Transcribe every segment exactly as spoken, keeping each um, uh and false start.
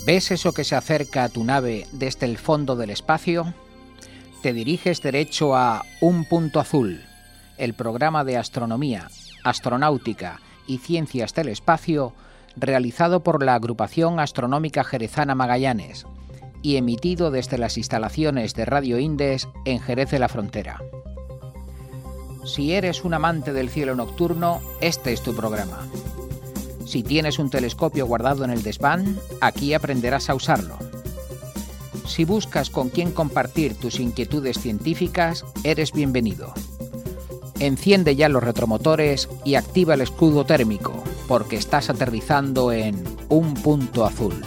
¿Ves eso que se acerca a tu nave desde el fondo del espacio? Te diriges derecho a Un Punto Azul, el programa de astronomía, astronáutica y ciencias del espacio realizado por la Agrupación Astronómica Jerezana Magallanes y emitido desde las instalaciones de Radio Indes en Jerez de la Frontera. Si eres un amante del cielo nocturno, este es tu programa. Si tienes un telescopio guardado en el desván, aquí aprenderás a usarlo. Si buscas con quién compartir tus inquietudes científicas, eres bienvenido. Enciende ya los retromotores y activa el escudo térmico, porque estás aterrizando en Un Punto Azul.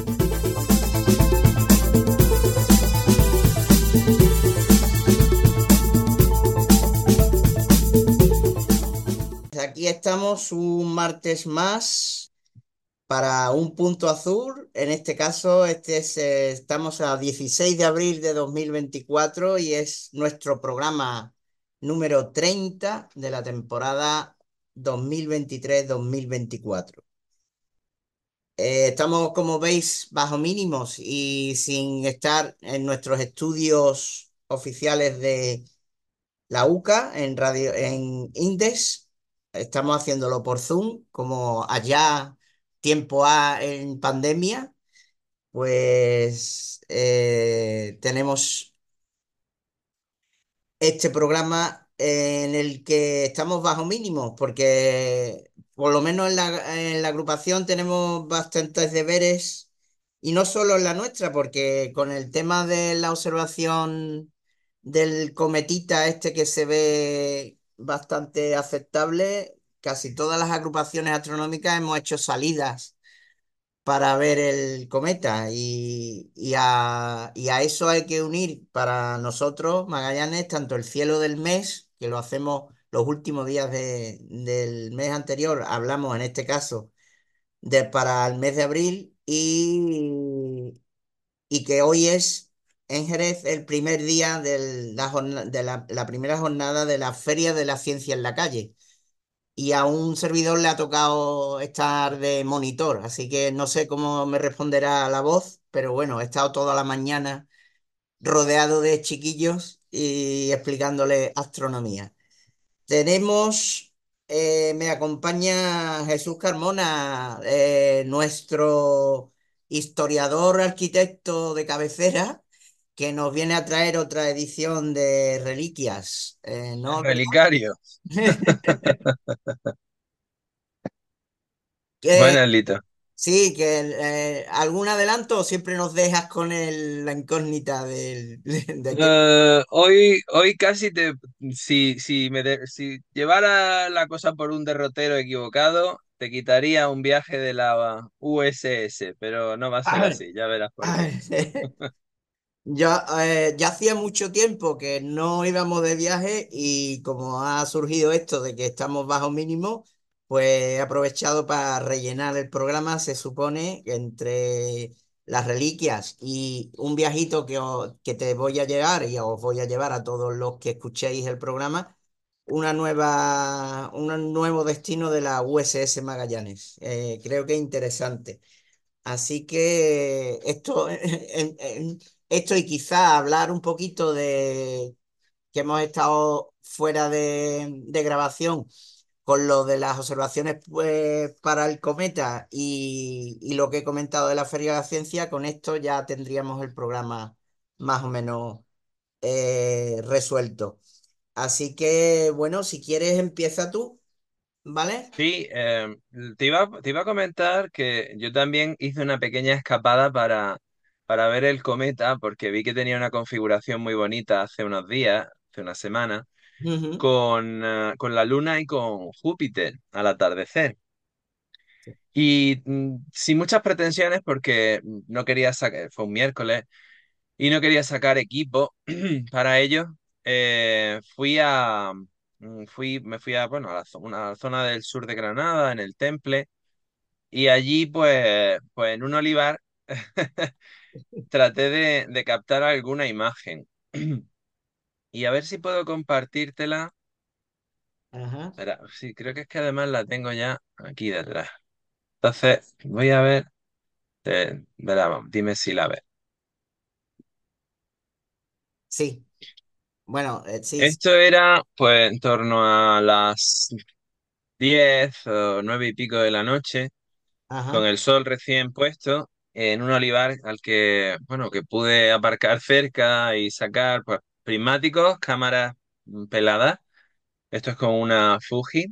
Aquí estamos un martes más para Un Punto Azul. En este caso, este es, eh, estamos a dieciséis de abril de dos mil veinticuatro y es nuestro programa número treinta de la temporada dos mil veintitrés-dos mil veinticuatro. Eh, estamos, como veis, bajo mínimos y sin estar en nuestros estudios oficiales de la U C A en radio, en Indes. Estamos haciéndolo por Zoom, como allá tiempo A en pandemia, pues eh, tenemos este programa en el que estamos bajo mínimos, porque por lo menos en la, en la agrupación tenemos bastantes deberes, y no solo en la nuestra, porque con el tema de la observación del cometita este que se ve bastante aceptable, casi todas las agrupaciones astronómicas hemos hecho salidas para ver el cometa y, y a, y a eso hay que unir para nosotros, Magallanes, tanto el cielo del mes, que lo hacemos los últimos días de- del mes anterior, hablamos en este caso de para el mes de abril, y, y que hoy es en Jerez el primer día de la, jorna- de la la primera jornada de la Feria de la Ciencia en la Calle, y a un servidor le ha tocado estar de monitor, así que no sé cómo me responderá la voz, pero bueno, he estado toda la mañana rodeado de chiquillos y explicándole astronomía. Tenemos, eh, me acompaña Jesús Carmona, eh, nuestro historiador arquitecto de cabecera, que nos viene a traer otra edición de Reliquias, eh, ¿no? ¿Verdad? Relicario. Que Buenas, Lito. Sí, que eh, algún adelanto siempre nos dejas con el- la incógnita del- de, de qué. Eh, hoy, hoy casi te, si, si me de- si llevara la cosa por un derrotero equivocado, te quitaría un viaje de la U S S, pero no va a ser Ay, así, ya verás por qué. ay, Ya, eh, ya hacía mucho tiempo que no íbamos de viaje, y como ha surgido esto de que estamos bajo mínimo, pues he aprovechado para rellenar el programa. Se supone que entre las reliquias y un viajito que, os- que te voy a llevar y os voy a llevar a todos los que escuchéis el programa, una nueva, un nuevo destino de la U S S Magallanes. Eh, creo que es interesante. Así que esto, en- en- esto y quizá hablar un poquito de que hemos estado fuera de, de grabación con lo de las observaciones, pues, para el cometa, y, y lo que he comentado de la Feria de la Ciencia. Con esto ya tendríamos el programa más o menos eh, resuelto. Así que, bueno, si quieres empieza tú, ¿vale? Sí, eh, te iba, te iba a comentar que yo también hice una pequeña escapada para, para ver el cometa, porque vi que tenía una configuración muy bonita hace unos días, hace una semana, Ujú. con, eh, con la Luna y con Júpiter al atardecer. Y mm, sin muchas pretensiones, porque no quería sacar, fue un miércoles, y no quería sacar equipo para ello, eh, fui a, mm, fui, me fui a, bueno, a la zo- una zona del sur de Granada, en el Temple, y allí, pues, pues en un olivar, traté de, de captar alguna imagen. Y a ver si puedo compartírtela. Ajá. Espera, sí, creo que es que además la tengo ya aquí detrás. Entonces, voy a ver. Te- verá, dime si la ves. Sí, bueno, eh, sí, sí. Esto era pues en torno a las diez o nueve y pico de la noche, con Ajá. el sol recién puesto, en un olivar al que, bueno, que pude aparcar cerca y sacar pues prismáticos, cámaras mm, peladas. Esto es con una Fuji.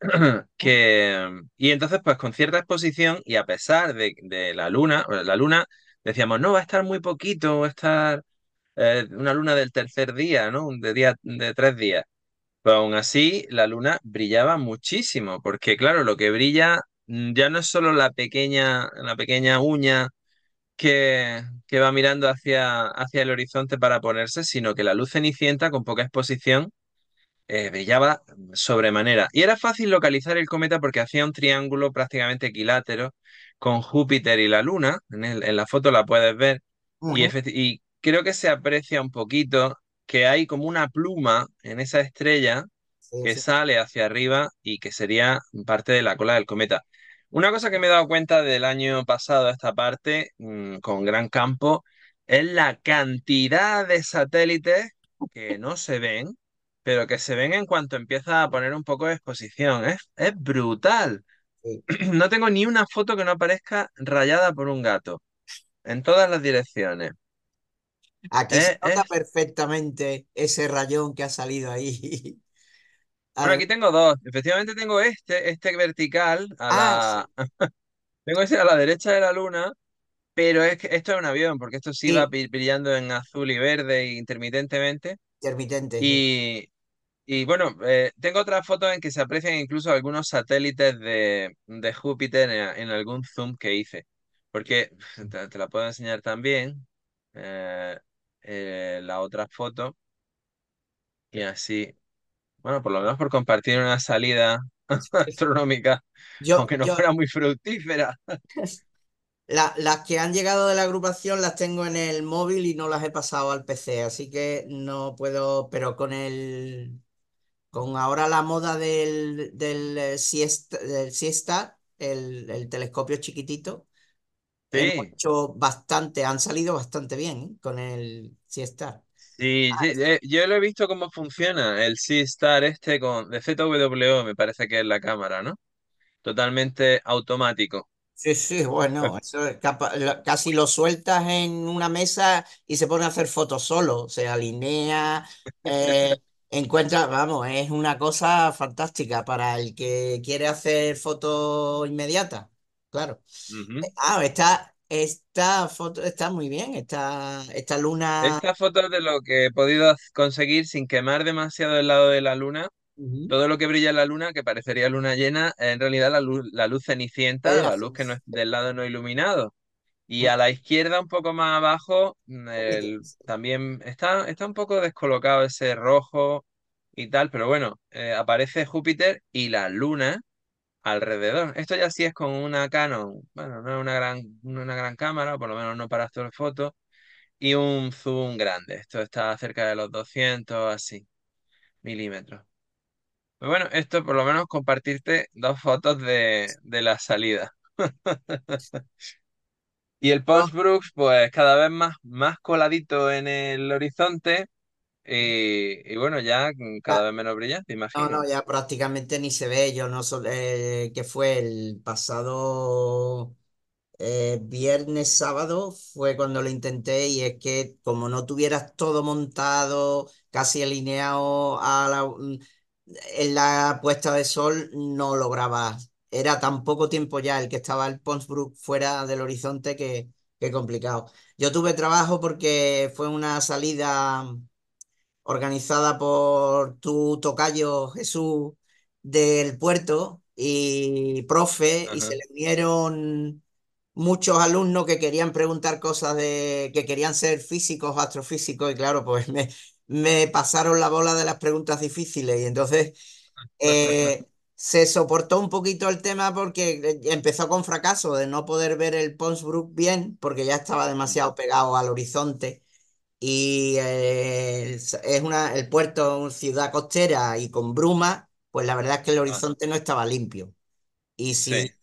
Que, y entonces, pues con cierta exposición y a pesar de, de la luna, bueno, la luna, decíamos, no, va a estar muy poquito, va a estar eh, una luna del tercer día, ¿no? De día, de tres días. Pero aún así, la luna brillaba muchísimo, porque claro, lo que brilla mm, ya no es solo la pequeña, la pequeña uña que, que va mirando hacia, hacia el horizonte para ponerse, sino que la luz cenicienta con poca exposición eh, brillaba sobremanera. Y era fácil localizar el cometa porque hacía un triángulo prácticamente equilátero con Júpiter y la Luna. En el- en la foto la puedes ver. Y, Ujú. efecti- y creo que se aprecia un poquito que hay como una pluma en esa estrella Sí, que sí, sale hacia arriba y que sería parte de la cola del cometa. Una cosa que me he dado cuenta del año pasado a esta parte, mm, con gran campo, es la cantidad de satélites que no se ven, pero que se ven en cuanto empieza a poner un poco de exposición. Es, es brutal. sí. No tengo ni una foto que no aparezca rayada por un gato, en todas las direcciones. Aquí se Es, nota es... perfectamente ese rayón que ha salido ahí. Bueno, Además- aquí tengo dos. Efectivamente tengo este, este vertical a ah, la... sí, Tengo ese a la derecha de la luna, pero es que esto es un avión, porque esto sí va sí, pi- brillando en azul y verde intermitentemente. intermitente, sí. Y, y bueno, eh, tengo otras fotos en que se aprecian incluso algunos satélites de, de Júpiter en, en algún zoom que hice. Porque te, te la puedo enseñar también, eh, eh, la otra foto, y así, bueno, por lo menos por compartir una salida astronómica, Yo, aunque no yo, fuera muy fructífera. la- las que han llegado de la agrupación las tengo en el móvil y no las he pasado al P C, así que no puedo, pero con el, con ahora la moda del, del eh, siesta, del Siesta, el, el telescopio chiquitito, hemos Sí. hecho bastante, han salido bastante bien, ¿eh? Con el Siesta. Sí, sí, eh, yo lo he visto cómo funciona el C-Star este con de Z W O, me parece que es la cámara, ¿no? Totalmente automático. Sí, sí, Pues, bueno, eso es capa- lo- casi lo sueltas en una mesa y se pone a hacer fotos solo, se alinea, eh, encuentra, vamos, es una cosa fantástica para el que quiere hacer foto inmediata, claro. ujú. Ah, esta, esta foto está muy bien, esta, esta luna. Esta foto es de lo que he podido haz- conseguir sin quemar demasiado el lado de la luna. Ujú. Todo lo que brilla en la luna, que parecería luna llena, es en realidad la luz, la luz cenicienta, Es la luz azul. que no es del lado no iluminado. Y Un a la izquierda, un poco más abajo, mm, poquito. el- también está, está un poco descolocado ese rojo y tal, pero bueno, eh, aparece Júpiter y la luna alrededor. Esto ya sí es con una Canon, bueno, no es una gran, no es una gran cámara, o por lo menos no para hacer fotos, y un zoom grande. Esto está cerca de los doscientos así, milímetros. Pues bueno, esto por lo menos compartirte dos fotos de, de la salida. Y el No, Pons Brooks, pues cada vez más, más coladito en el horizonte y, y bueno, ya cada ya- vez menos brillante, no, imagino. no, ya prácticamente ni se ve. Yo no sol- eh, que fue el pasado. Eh, viernes, sábado fue cuando lo intenté y es que como no tuvieras todo montado, casi alineado a la, mm, en la puesta de sol, no lograbas. Era tan poco tiempo ya el que estaba el Pons Brook fuera del horizonte que, que complicado. Yo tuve trabajo porque fue una salida organizada por tu tocayo Jesús del puerto y profe, y se Ajá. le unieron muchos alumnos que querían preguntar cosas de, que querían ser físicos, astrofísicos, y claro, pues me, me pasaron la bola de las preguntas difíciles, y entonces eh, se soportó un poquito el tema porque eh, empezó con fracaso de no poder ver el Pons Brook bien, porque ya estaba demasiado Ujú. pegado al horizonte y eh, es es una, el puerto, una ciudad costera y con bruma, pues la verdad es que el Ajá. horizonte no estaba limpio. Y Sí. si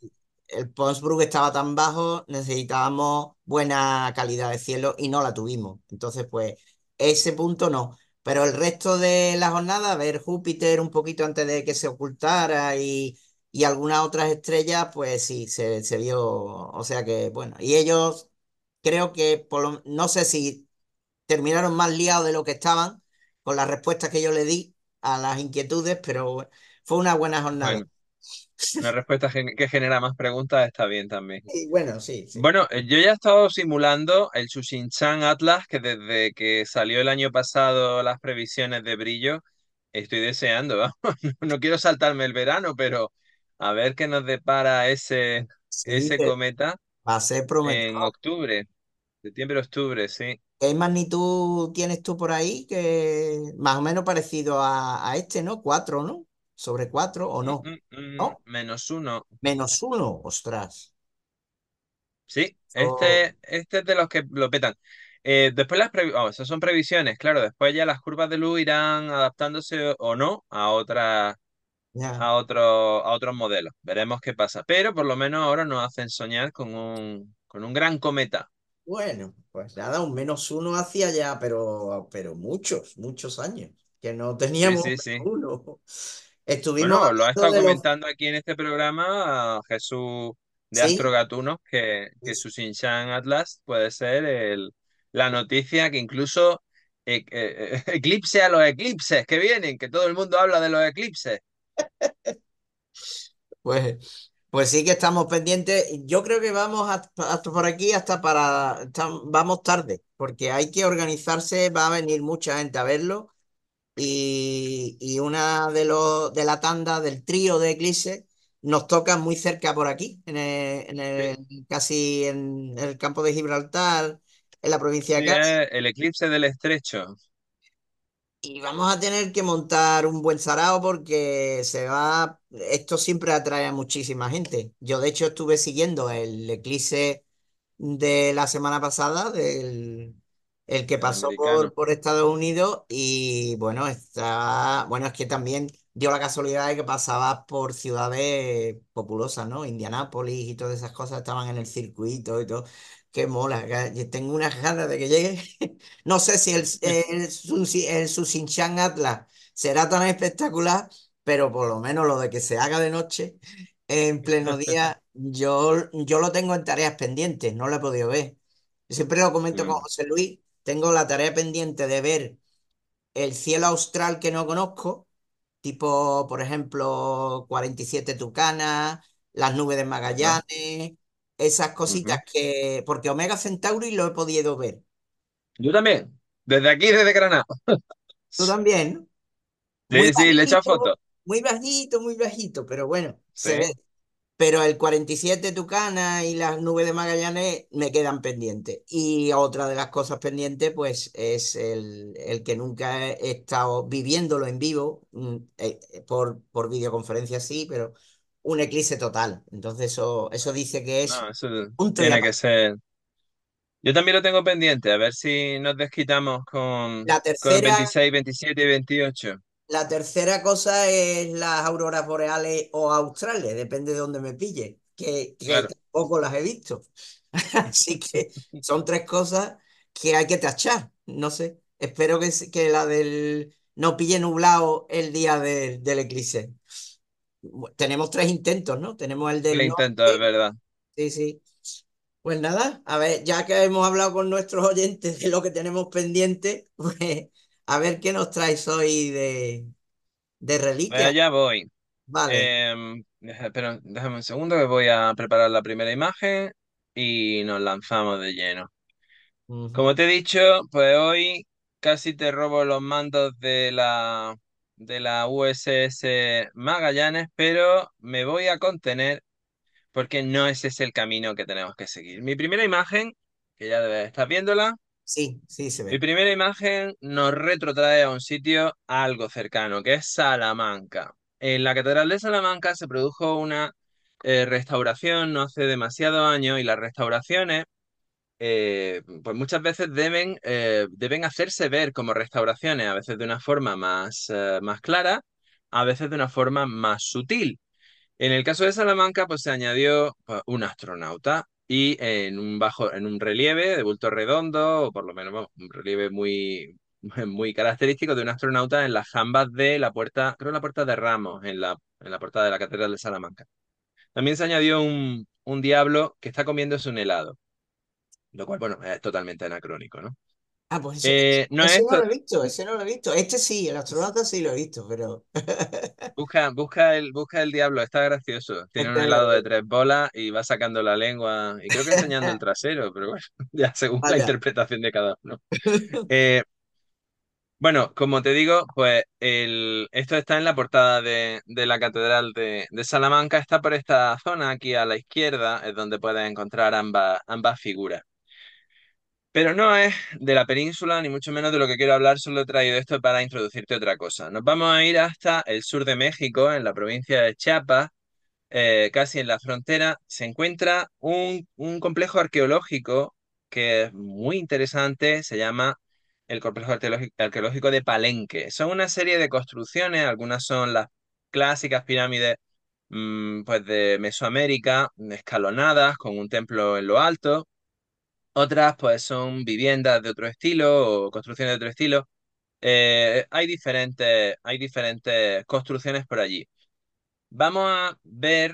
el Ponsbrook estaba tan bajo, necesitábamos buena calidad de cielo y no la tuvimos. Entonces, pues, ese punto no. Pero el resto de la jornada, ver Júpiter un poquito antes de que se ocultara y, y algunas otras estrellas, pues sí, se, se vio. O sea que, bueno, y ellos creo que, por lo- no sé si terminaron más liados de lo que estaban con las respuestas que yo le di a las inquietudes, pero bueno, fue una buena jornada. Bueno, una respuesta gen- que genera más preguntas está bien también. Y bueno, sí, sí. Bueno, eh, yo ya he estado simulando el Shushin-chan Atlas, que desde que salió el año pasado las previsiones de brillo, estoy deseando, vamos. No quiero saltarme el verano, pero a ver qué nos depara ese, Sí, ese que cometa va a ser en prometedor. octubre, septiembre-octubre, sí. ¿Qué magnitud tienes tú por ahí? Que más o menos parecido a, a este, ¿no? Cuatro, ¿no? Sobre cuatro o Mm, no. mm, mm, ¿No? menos uno. Menos uno, ostras. Sí, Oh, este, este es de los que lo petan. Eh, después las previsiones, esas son previsiones, claro, después ya las curvas de luz irán adaptándose o no a otras ya. a otro, a otros modelos. Veremos qué pasa. Pero por lo menos ahora nos hacen soñar con un, con un gran cometa. Bueno, pues nada, un menos uno hacía ya, pero, pero muchos, muchos años, que no Sí, teníamos un sí, menos sí. uno. Estuvimos Bueno, lo ha hablando estado de los... comentando aquí en este programa a Jesús de Sí, Astrogatunos, que, que su Shinchan Atlas puede ser el, la noticia que incluso eh, eh, eclipse a los eclipses que vienen, que todo el mundo habla de los eclipses. pues, pues sí que estamos pendientes. Yo creo que vamos hasta, hasta por aquí, hasta para... tam- vamos tarde, porque hay que organizarse, va a venir mucha gente a verlo. Y, y una de los de la tanda del trío de Eclipse nos toca muy cerca por aquí, en el, en Sí, el- casi en el campo de Gibraltar, en la provincia de sí, Cádiz. es el eclipse del estrecho. Y vamos a tener que montar un buen sarao porque se va, esto siempre atrae a muchísima gente. Yo de hecho estuve siguiendo el eclipse de la semana pasada, del el que El pasó por, americano. por Estados Unidos y bueno, está, bueno, es que también dio la casualidad de que pasaba por ciudades populosas, ¿no? Indianápolis y todas esas cosas estaban en el circuito y todo. Qué mola, que- yo tengo unas ganas de que llegue. No sé si el, el, Sunsi- el Susinchan Atlas será tan espectacular, pero por lo menos lo de que se haga de noche en pleno día, yo, yo lo tengo en tareas pendientes, no lo he podido ver. Yo siempre lo comento con Mm, José Luis, tengo la tarea pendiente de ver el cielo austral que no conozco, tipo, por ejemplo, cuarenta y siete Tucanas, las nubes de ajá, Magallanes, esas cositas ujú. que, porque Omega Centauri lo he podido ver. Yo también, desde aquí, desde Granada. Tú también, ¿no? Muy Sí, sí, le echa fotos. bajito, muy bajito, muy bajito, pero bueno, se ve. Sí. Pero el cuarenta y siete Tucana y las nubes de Magallanes me quedan pendientes. Y otra de las cosas pendientes, pues, es el, el que nunca he estado viviéndolo en vivo, mm, eh, eh, por, por videoconferencia sí, pero un eclipse total. Entonces eso, eso dice que es No, eso punto y tiene que aparte. ser. Yo también lo tengo pendiente, a ver si nos desquitamos con, La con el tercera, veintiséis, veintisiete y veintiocho. la tercera cosa es las auroras boreales o australes, depende de dónde me pille, que, que Claro. tampoco las he visto. Así que son tres cosas que hay que tachar. No sé. Espero que, se- que la del no pille nublado el día del del eclipse. Bu- Tenemos tres intentos, ¿no? Tenemos el Le del intento, es norte. verdad. Sí, sí. Pues nada, a ver, ya que hemos hablado con nuestros oyentes de lo que tenemos pendiente, pues a ver qué nos traes hoy de, de Pues reliquias. allá voy. Vale. Em, deja- pero déjame un segundo que voy a preparar la primera imagen y nos lanzamos de lleno. Ujú. Como te he dicho, pues hoy casi te robo los mandos de la, de la U S S Magallanes, pero me voy a contener porque no ese es el camino que tenemos que seguir. Mi primera imagen, que ya debes estar viéndola, Sí, sí se mi ve. primera imagen nos retrotrae a un sitio algo cercano, que es Salamanca. En la Catedral de Salamanca se produjo una eh, restauración no hace demasiado años y las restauraciones eh, pues muchas veces deben, eh, deben hacerse ver como restauraciones, a veces de una forma más, eh, más clara, a veces de una forma más sutil. En el caso de Salamanca, pues se añadió pues, un astronauta y en un bajo, en un relieve de bulto redondo, o por lo menos vamos, un relieve muy, muy característico de un astronauta en las jambas de la puerta, creo la puerta de Ramos, en la, en la puerta de la Catedral de Salamanca. También se añadió un, un diablo que está comiéndose un helado, lo cual, bueno, es totalmente anacrónico, ¿no? Ah, pues ese, Eh, no es ese no esto. lo he visto, ese no lo he visto. Este sí, el astronauta sí lo he visto, pero Busca, busca el, busca el diablo, está gracioso. Tiene un este no lo helado de veo. tres bolas y va sacando la lengua y creo que enseñando el trasero, pero bueno, ya según la Vaya. interpretación de cada uno. Eh, bueno, como te digo, pues el, esto está en la portada de, de la Catedral de, de Salamanca, está por esta zona aquí a la izquierda, es donde puedes encontrar ambas, ambas figuras. Pero no es de la península, ni mucho menos de lo que quiero hablar, solo he traído esto para introducirte otra cosa. Nos vamos a ir hasta el sur de México, en la provincia de Chiapas, eh, casi en la frontera, se encuentra un, un complejo arqueológico que es muy interesante, se llama el Complejo Arqueológico, Arqueológico de Palenque. Son una serie de construcciones, algunas son las clásicas pirámides mm, pues de Mesoamérica, escalonadas, con un templo en lo alto. Otras pues son viviendas de otro estilo o construcciones de otro estilo. Eh, hay diferentes, hay diferentes construcciones por allí. Vamos a ver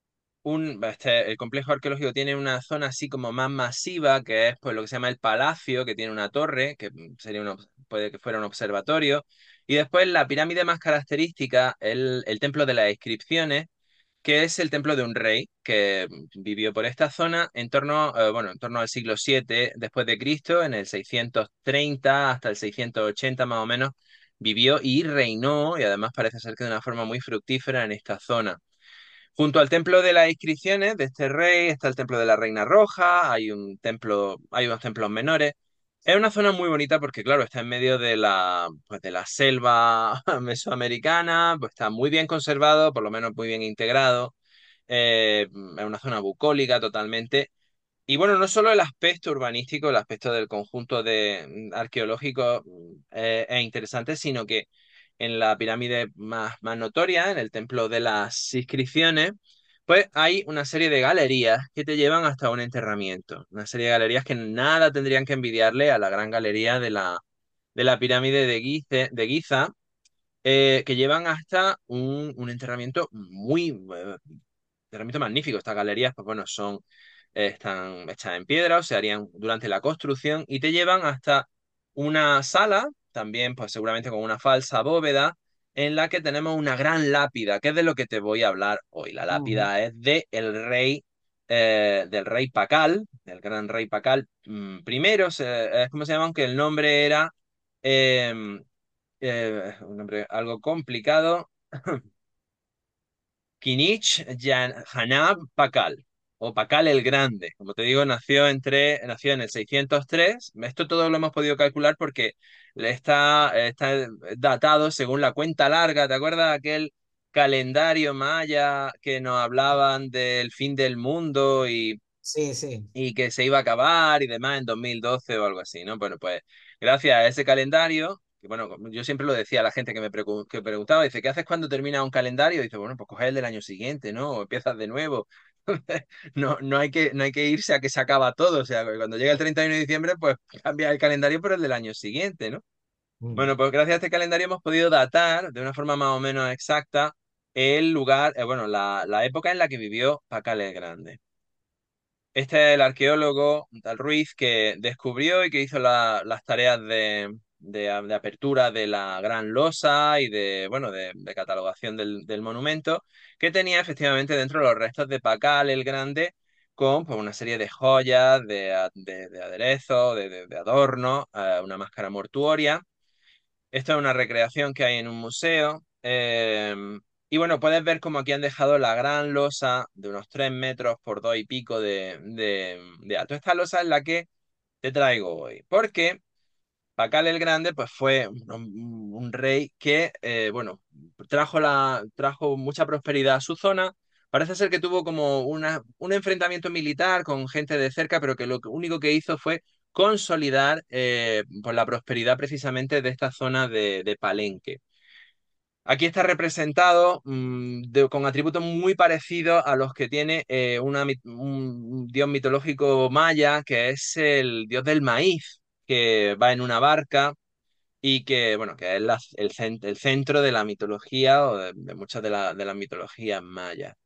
un, este, el complejo arqueológico tiene una zona así como más masiva, que es pues lo que se llama el palacio, que tiene una torre, que sería un obs- puede que fuera un observatorio. Y después la pirámide más característica, el, el templo de las inscripciones, que es el templo de un rey que vivió por esta zona en torno, eh, bueno, en torno al siglo siete después de Cristo, en el seiscientos treinta hasta el seiscientos ochenta más o menos, vivió y reinó, y además parece ser que de una forma muy fructífera en esta zona. Junto al templo de las inscripciones de este rey está el templo de la Reina Roja, hay un templo, hay unos templos menores. Es una zona muy bonita porque, claro, está en medio de la, pues, de la selva mesoamericana, pues está muy bien conservado, por lo menos muy bien integrado. Eh, es una zona bucólica totalmente. Y bueno, no solo el aspecto urbanístico, el aspecto del conjunto de, mm, arqueológico mm, eh, es interesante, sino que en la pirámide más, más notoria, en el templo de las inscripciones, pues hay una serie de galerías que te llevan hasta un enterramiento. Una serie de galerías que nada tendrían que envidiarle a la gran galería de la, de la pirámide de Gize- de Giza, eh, que llevan hasta un, un enterramiento muy, eh, enterramiento magnífico. Estas galerías, pues bueno, son, eh, están hechas en piedra o se harían durante la construcción y te llevan hasta una sala, también pues seguramente con una falsa bóveda, en la que tenemos una gran lápida, que es de lo que te voy a hablar hoy. La Ujú. lápida es de el rey, eh, del rey Pacal, del gran rey Pacal mm, primero, se- es como se llama, aunque el nombre era em, eh, un nombre algo complicado. Kinich Jan- Hanab Pakal, o Pakal el Grande. Como te digo, nació, entre, nació en el seiscientos tres. Esto todo lo hemos podido calcular porque le está, está datado según la cuenta larga. ¿Te acuerdas de aquel calendario maya que nos hablaban del fin del mundo y Sí, sí. y que se iba a acabar y demás en dos mil doce o algo así, ¿no? Bueno, pues gracias a ese calendario, que bueno, como yo siempre lo decía a la gente que me precu- que preguntaba, dice, ¿qué haces cuando termina un calendario? Y dice, bueno, pues coges el del año siguiente, ¿no? O empiezas de nuevo. No, no hay que, no hay que irse a que se acaba todo, o sea, cuando llega el treinta y uno de diciembre, pues cambia el calendario por el del año siguiente, ¿no? Mm. Bueno, pues gracias a este calendario hemos podido datar de una forma más o menos exacta el lugar, eh, bueno, la, la época en la que vivió Pacal el Grande. Este es el arqueólogo un tal Ruiz que descubrió y que hizo la- las tareas de, de- de apertura de la Gran Losa y de, bueno, de, de catalogación del, del monumento, que tenía efectivamente dentro los restos de Pacal el Grande con pues, una serie de joyas, de, a- de, de aderezos, de, de, de adornos, eh, una máscara mortuoria. Esto es una recreación que hay en un museo. eh, y bueno, puedes ver como aquí han dejado la gran losa de unos tres metros por dos y pico de, de, de alto. Esta losa es la que te traigo hoy. Porque Pacal el Grande pues fue un, un rey que, eh, bueno, trajo, la, trajo mucha prosperidad a su zona. Parece ser que tuvo como una, un enfrentamiento militar con gente de cerca, pero que lo único que hizo fue consolidar eh, pues la prosperidad precisamente de esta zona de, de Palenque. Aquí está representado mm, de- con atributos muy parecidos a los que tiene eh, una mit- un dios mitológico maya, que es el dios del maíz, que va en una barca y que, bueno, que es la- el, cen- el centro de la mitología o de, de muchas de, la- de las mitologías mayas.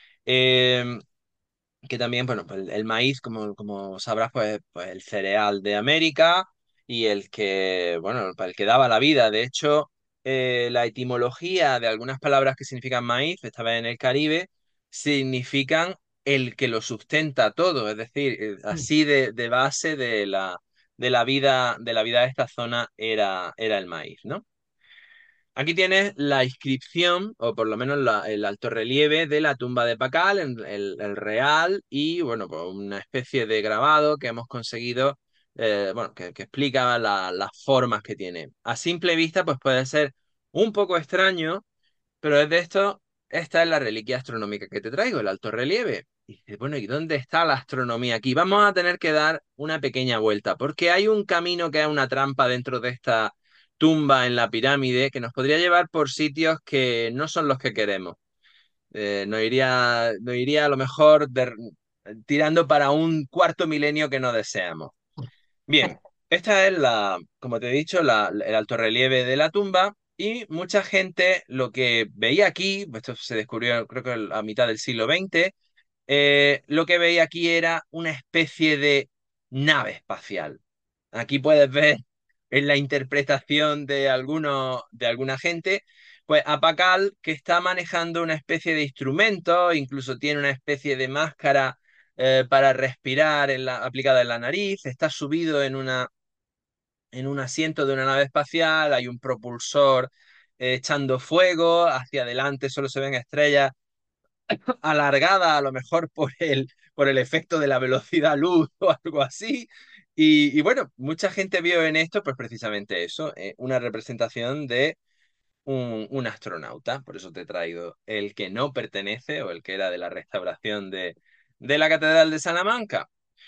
Eh, que también, bueno, pues el, el maíz, como, como sabrás, pues, pues el cereal de América y el que, bueno, el que daba la vida. De hecho, eh, la etimología de algunas palabras que significan maíz, esta vez en el Caribe, significan el que lo sustenta todo, es decir, eh, así de, de base de la, de la vida, de la vida de esta zona era, era el maíz, ¿no? Aquí tienes la inscripción, o por lo menos la- el alto relieve de la tumba de Pacal, el, el- el real, y bueno, pues una especie de grabado que hemos conseguido, eh, bueno, que, que explica la- las formas que tiene. A simple vista, pues puede ser un poco extraño, pero es de esto, esta es la reliquia astronómica que te traigo, el alto relieve. Y dices, bueno, ¿y dónde está la astronomía aquí? Vamos a tener que dar una pequeña vuelta, porque hay un camino que es una trampa dentro de esta tumba en la pirámide que nos podría llevar por sitios que no son los que queremos. Eh, nos iría, nos iría a lo mejor de- tirando para un cuarto milenio que no deseamos. Bien, esta es la, como te he dicho, la, el alto relieve de la tumba y mucha gente lo que veía aquí, esto se descubrió creo que a mitad del siglo veinte, eh, lo que veía aquí era una especie de nave espacial. Aquí puedes ver en la interpretación de alguno, de alguna gente, pues a Pacal que está manejando una especie de instrumento, incluso tiene una especie de máscara eh, para respirar en la- aplicada en la nariz, está subido en una, en un asiento de una nave espacial, hay un propulsor eh, echando fuego, hacia adelante solo se ven estrellas alargada a lo mejor por el, por el efecto de la velocidad luz o algo así. Y, y bueno, mucha gente vio en esto pues precisamente eso, eh, una representación de un, un astronauta. Por eso te he traído el que no pertenece o el que era de la restauración de, de la Catedral de Salamanca.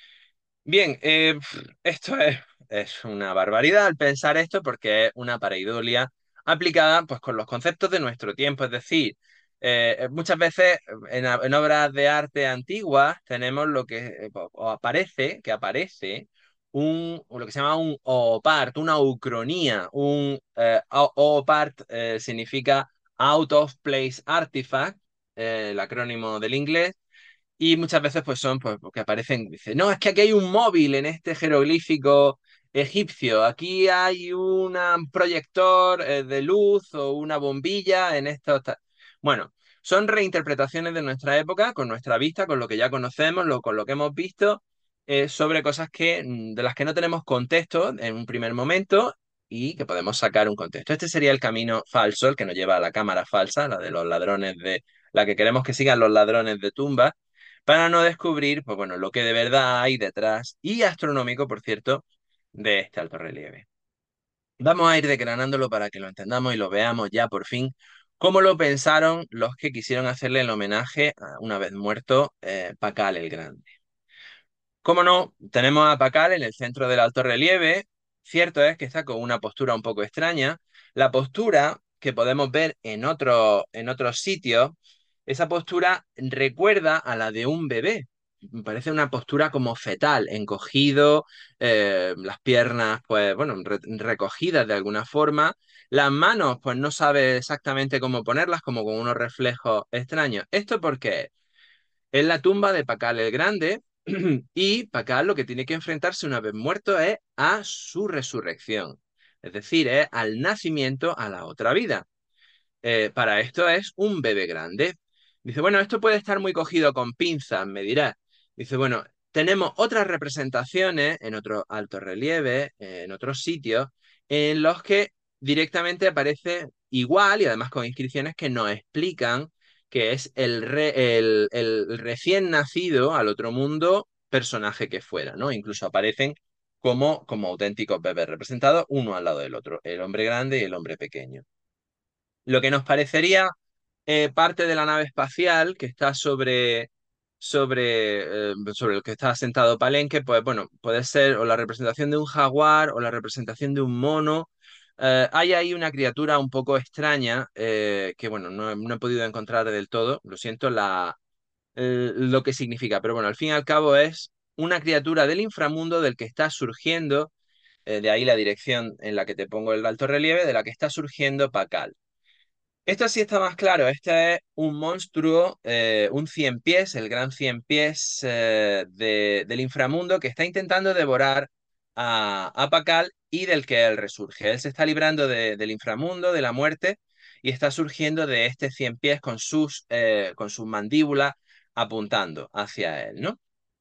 Bien, eh, pf, esto es, es una barbaridad al pensar esto porque es una pareidolia aplicada pues, con los conceptos de nuestro tiempo. Es decir, eh, eh, muchas veces en, en obras de arte antiguas tenemos lo que eh, o- o aparece, que aparece un, lo que se llama un oopart, una ucronía. Un eh, o- oopart eh, significa Out of Place Artifact, eh, el acrónimo del inglés y muchas veces pues son, pues, que aparecen, dice, no, es que aquí hay un móvil en este jeroglífico egipcio, aquí hay un proyector eh, de luz o una bombilla en esto. ta-". Bueno, son reinterpretaciones de nuestra época, con nuestra vista, con lo que ya conocemos, lo, con lo que hemos visto, eh, sobre cosas que, mm, de las que no tenemos contexto en un primer momento y que podemos sacar un contexto. Este sería el camino falso, el que nos lleva a la cámara falsa, la de los ladrones de, la que queremos que sigan los ladrones de tumbas para no descubrir, pues bueno, lo que de verdad hay detrás, y astronómico, por cierto, de este alto relieve. Vamos a ir desgranándolo para que lo entendamos y lo veamos ya por fin, cómo lo pensaron los que quisieron hacerle el homenaje, a, una vez muerto, eh, Pacal el Grande. Cómo no, tenemos a Pacal en el centro del alto relieve. Cierto es que está con una postura un poco extraña. La postura que podemos ver en otro, en otros sitios, esa postura recuerda a la de un bebé. Me parece una postura como fetal, encogido, eh, las piernas, pues, bueno, re- recogidas de alguna forma. Las manos, pues no sabe exactamente cómo ponerlas, como con unos reflejos extraños. ¿Esto por qué? Es la tumba de Pacal el Grande y Pacal lo que tiene que enfrentarse una vez muerto es a su resurrección, es decir, es al nacimiento a la otra vida. Eh, para esto es un bebé grande. Dice, bueno, esto puede estar muy cogido con pinzas, me dirá. Dice, bueno, tenemos otras representaciones en otros altos relieves, eh, en otros sitios, en los que directamente aparece igual y además con inscripciones que nos explican que es el, re- el, el recién nacido al otro mundo personaje que fuera, ¿no? Incluso aparecen como, como auténticos bebés representados uno al lado del otro, el hombre grande y el hombre pequeño. Lo que nos parecería eh, parte de la nave espacial que está sobre, sobre, eh, sobre el que está sentado Palenque, pues bueno, puede ser o la representación de un jaguar o la representación de un mono, Eh, hay ahí una criatura un poco extraña eh, que, bueno, no, no he podido encontrar del todo, lo siento, la, eh, lo que significa, pero bueno, al fin y al cabo es una criatura del inframundo del que está surgiendo, eh, de ahí la dirección en la que te pongo el alto relieve, de la que está surgiendo Pakal. Esto sí está más claro. Este es un monstruo, eh, un cien pies, el gran cien pies eh, de- del inframundo que está intentando devorar a, a Pakal y del que él resurge. Él se está librando de- del inframundo, de la muerte, y está surgiendo de este cien pies con sus, eh, con sus mandíbulas apuntando hacia él, ¿no?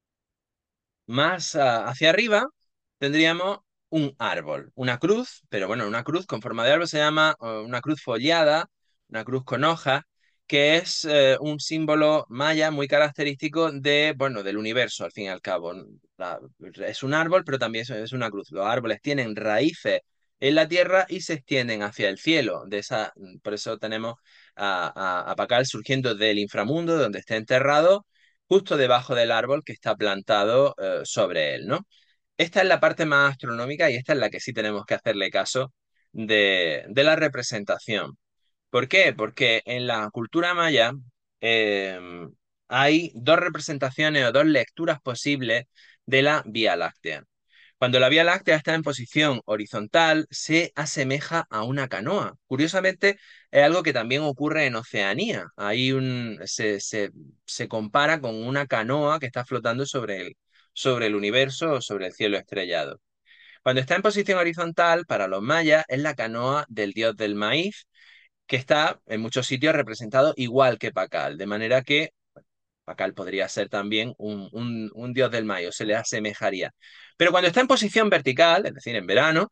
Más ah, hacia arriba tendríamos un árbol, una cruz, pero bueno, una cruz con forma de árbol se llama eh, una cruz foliada, una cruz con hojas, que es eh, un símbolo maya muy característico de, bueno, del universo, al fin y al cabo. La- es un árbol, pero también es, es una cruz. Los árboles tienen raíces en la tierra y se extienden hacia el cielo. De esa, por eso tenemos a, a, a Pakal surgiendo del inframundo, donde está enterrado justo debajo del árbol que está plantado eh, sobre él, ¿no? Esta es la parte más astronómica y esta es la que sí tenemos que hacerle caso de, de la representación. ¿Por qué? Porque en la cultura maya eh, hay dos representaciones o dos lecturas posibles de la Vía Láctea. Cuando la Vía Láctea está en posición horizontal, se asemeja a una canoa. Curiosamente, es algo que también ocurre en Oceanía. Hay un, se, se, se compara con una canoa que está flotando sobre el, sobre el universo o sobre el cielo estrellado. Cuando está en posición horizontal, para los mayas, es la canoa del dios del maíz, que está en muchos sitios representado igual que Pacal, de manera que Pacal podría ser también un, un, un dios del mayo, se le asemejaría. Pero cuando está en posición vertical, es decir, en verano,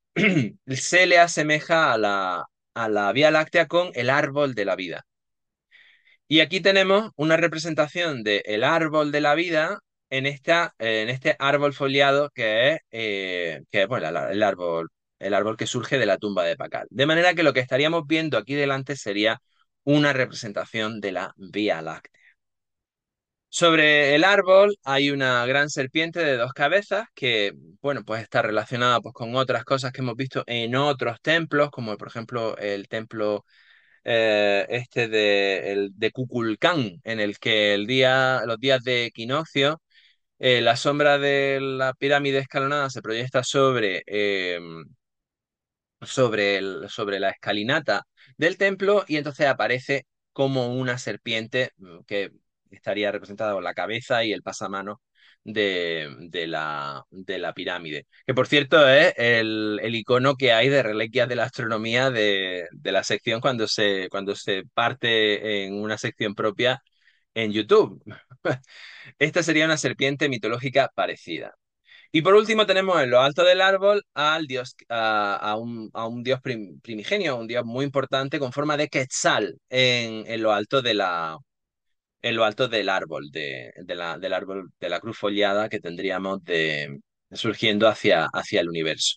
se le asemeja a la, a la Vía Láctea con el árbol de la vida. Y aquí tenemos una representación del árbol de la vida en, esta, en este árbol foliado que es, eh, que es bueno, el, árbol, el árbol que surge de la tumba de Pacal. De manera que lo que estaríamos viendo aquí delante sería una representación de la Vía Láctea. Sobre el árbol hay una gran serpiente de dos cabezas que, bueno, pues está relacionada pues, con otras cosas que hemos visto en otros templos, como por ejemplo el templo eh, este de, el, de Kukulcán, en el que el día, los días de equinoccio, eh, la sombra de la pirámide escalonada se proyecta sobre, eh, sobre, el, sobre la escalinata del templo y entonces aparece como una serpiente mm, que estaría representada con la cabeza y el pasamano de, de la, de la pirámide. Que por cierto es el, el icono que hay de reliquias de la astronomía de, de la sección cuando se, cuando se parte en una sección propia en YouTube. Esta sería una serpiente mitológica parecida. Y por último tenemos en lo alto del árbol al dios, a, a un, a un dios prim- primigenio, un dios muy importante con forma de quetzal en, en lo alto de la, en lo alto del árbol, de, de la, del árbol de la cruz foliada que tendríamos de, surgiendo hacia, hacia el universo.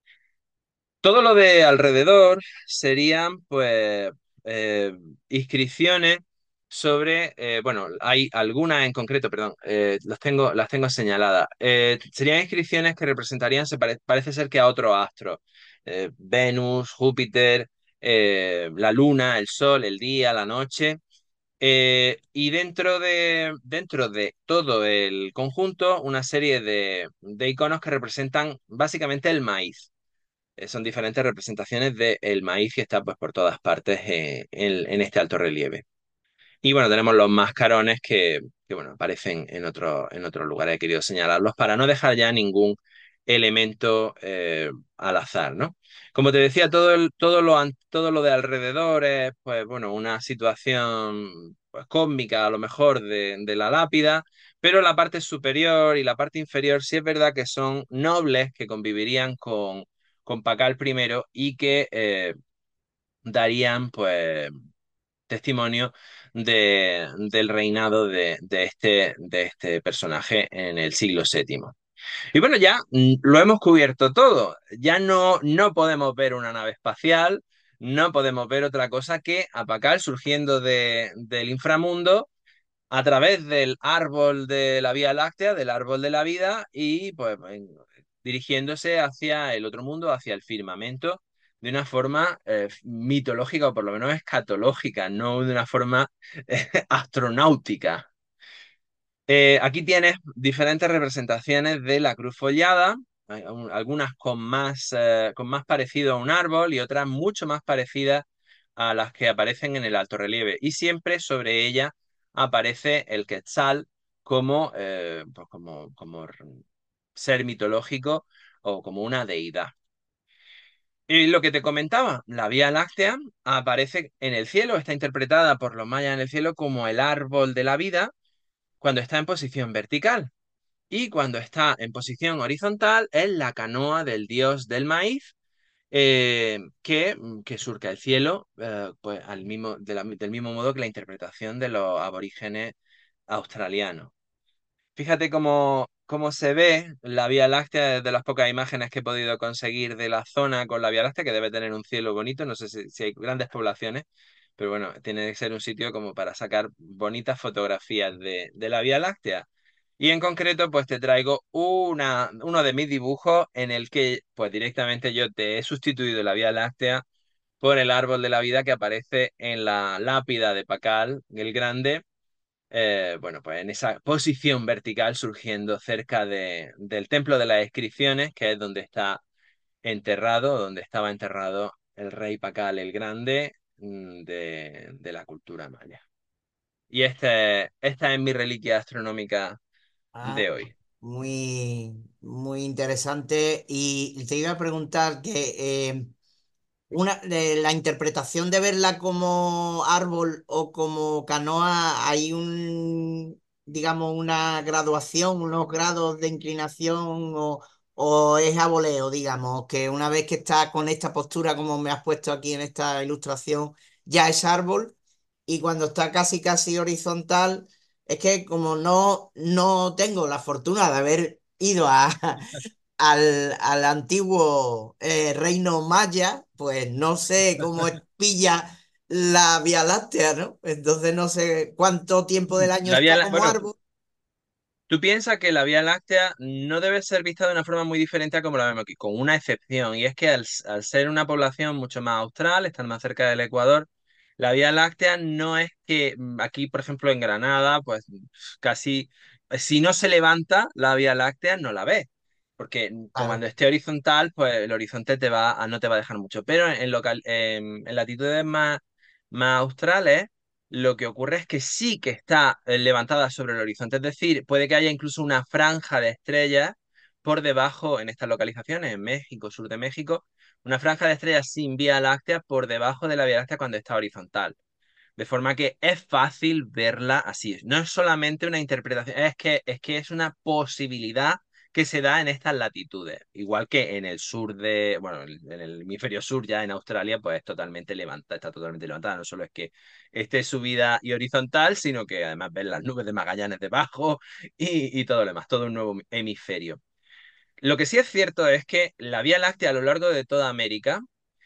Todo lo de alrededor serían, pues, eh, inscripciones sobre, eh, bueno, hay algunas en concreto, perdón, eh, las tengo, las tengo señaladas. Eh, serían inscripciones que representarían, se pare- parece ser que a otros astros, eh, Venus, Júpiter, eh, la Luna, el Sol, el día, la noche. Eh, y dentro de, dentro de todo el conjunto, una serie de, de iconos que representan básicamente el maíz. Eh, son diferentes representaciones del maíz que está pues, por todas partes eh, en, en este alto relieve. Y bueno, tenemos los mascarones que, que bueno, aparecen en otro, en otros lugares. He querido señalarlos para no dejar ya ningún elemento eh, al azar, ¿no? Como te decía, todo, el, todo, lo, an- todo lo de alrededor es, pues, bueno, una situación pues, cósmica a lo mejor de, de la lápida, pero la parte superior y la parte inferior sí es verdad que son nobles que convivirían con, con Pacal primero y que eh, darían, pues testimonio de, del reinado de, de este, de este personaje en el siglo séptimo. Y bueno, ya mm, lo hemos cubierto todo. Ya no, no podemos ver una nave espacial, no podemos ver otra cosa que a Pacal surgiendo de, del inframundo a través del árbol de la Vía Láctea, del árbol de la vida, y pues en- dirigiéndose hacia el otro mundo, hacia el firmamento de una forma eh, mitológica o por lo menos escatológica, no de una forma eh, astronáutica. Eh, aquí tienes diferentes representaciones de la cruz follada, hay un- algunas con más, eh, con más parecido a un árbol y otras mucho más parecidas a las que aparecen en el alto relieve. Y siempre sobre ella aparece el Quetzal como, eh, pues como, como r- ser mitológico o como una deidad. Y lo que te comentaba, la Vía Láctea aparece en el cielo, está interpretada por los mayas en el cielo como el árbol de la vida cuando está en posición vertical. Y cuando está en posición horizontal es la canoa del dios del maíz eh, que, que surca el cielo eh, pues, al mismo, de la- del mismo modo que la interpretación de los aborígenes australianos. Fíjate cómo, cómo se ve la Vía Láctea desde las pocas imágenes que he podido conseguir de la zona con la Vía Láctea, que debe tener un cielo bonito, no sé si, si hay grandes poblaciones, pero bueno, tiene que ser un sitio como para sacar bonitas fotografías de, de la Vía Láctea. Y en concreto, pues te traigo una, uno de mis dibujos en el que, pues directamente yo te he sustituido la Vía Láctea por el árbol de la vida que aparece en la lápida de Pacal el Grande, eh, bueno, pues en esa posición vertical surgiendo cerca de, del Templo de las Inscripciones, que es donde está enterrado, donde estaba enterrado el rey Pacal el Grande mm, de, de la cultura maya. Y este, esta es mi reliquia astronómica Ah, de hoy. muy, muy interesante. Y te iba a preguntar que eh, una, de la interpretación de verla como árbol o como canoa, hay un, digamos, una graduación, unos grados de inclinación o, o es a voleo, digamos, que una vez que está con esta postura, como me has puesto aquí en esta ilustración, ya es árbol y cuando está casi, casi horizontal, es que como no, no tengo la fortuna de haber ido a, al, al antiguo eh, reino maya, pues no sé cómo es- pilla la Vía Láctea, ¿no? Entonces no sé cuánto tiempo del año La Vía, está Lá- como bueno, árbol. tú piensas que la Vía Láctea no debe ser vista de una forma muy diferente a como la vemos aquí, con una excepción, y es que al, al ser una población mucho más austral, estar más cerca del Ecuador, la Vía Láctea no es que mm, aquí, por ejemplo, en Granada, pues casi, si no se levanta la Vía Láctea, no la ves, porque Claro. cuando esté horizontal, pues el horizonte te va a, no te va a dejar mucho, pero en, local, en, en latitudes más, más australes, lo que ocurre es que sí que está eh, levantada sobre el horizonte, es decir, puede que haya incluso una franja de estrellas por debajo en estas localizaciones, en México, sur de México, una franja de estrellas sin Vía Láctea por debajo de la Vía Láctea cuando está horizontal. De forma que es fácil verla así. No es solamente una interpretación, es que es que es una posibilidad que se da en estas latitudes. Igual que en el sur de, bueno, en el hemisferio sur, ya en Australia, pues es totalmente levantada, está totalmente levantada. No solo es que esté subida y horizontal, sino que además ven las nubes de Magallanes debajo y, y todo lo demás, todo un nuevo hemisferio. Lo que sí es cierto es que la Vía Láctea a lo largo de toda América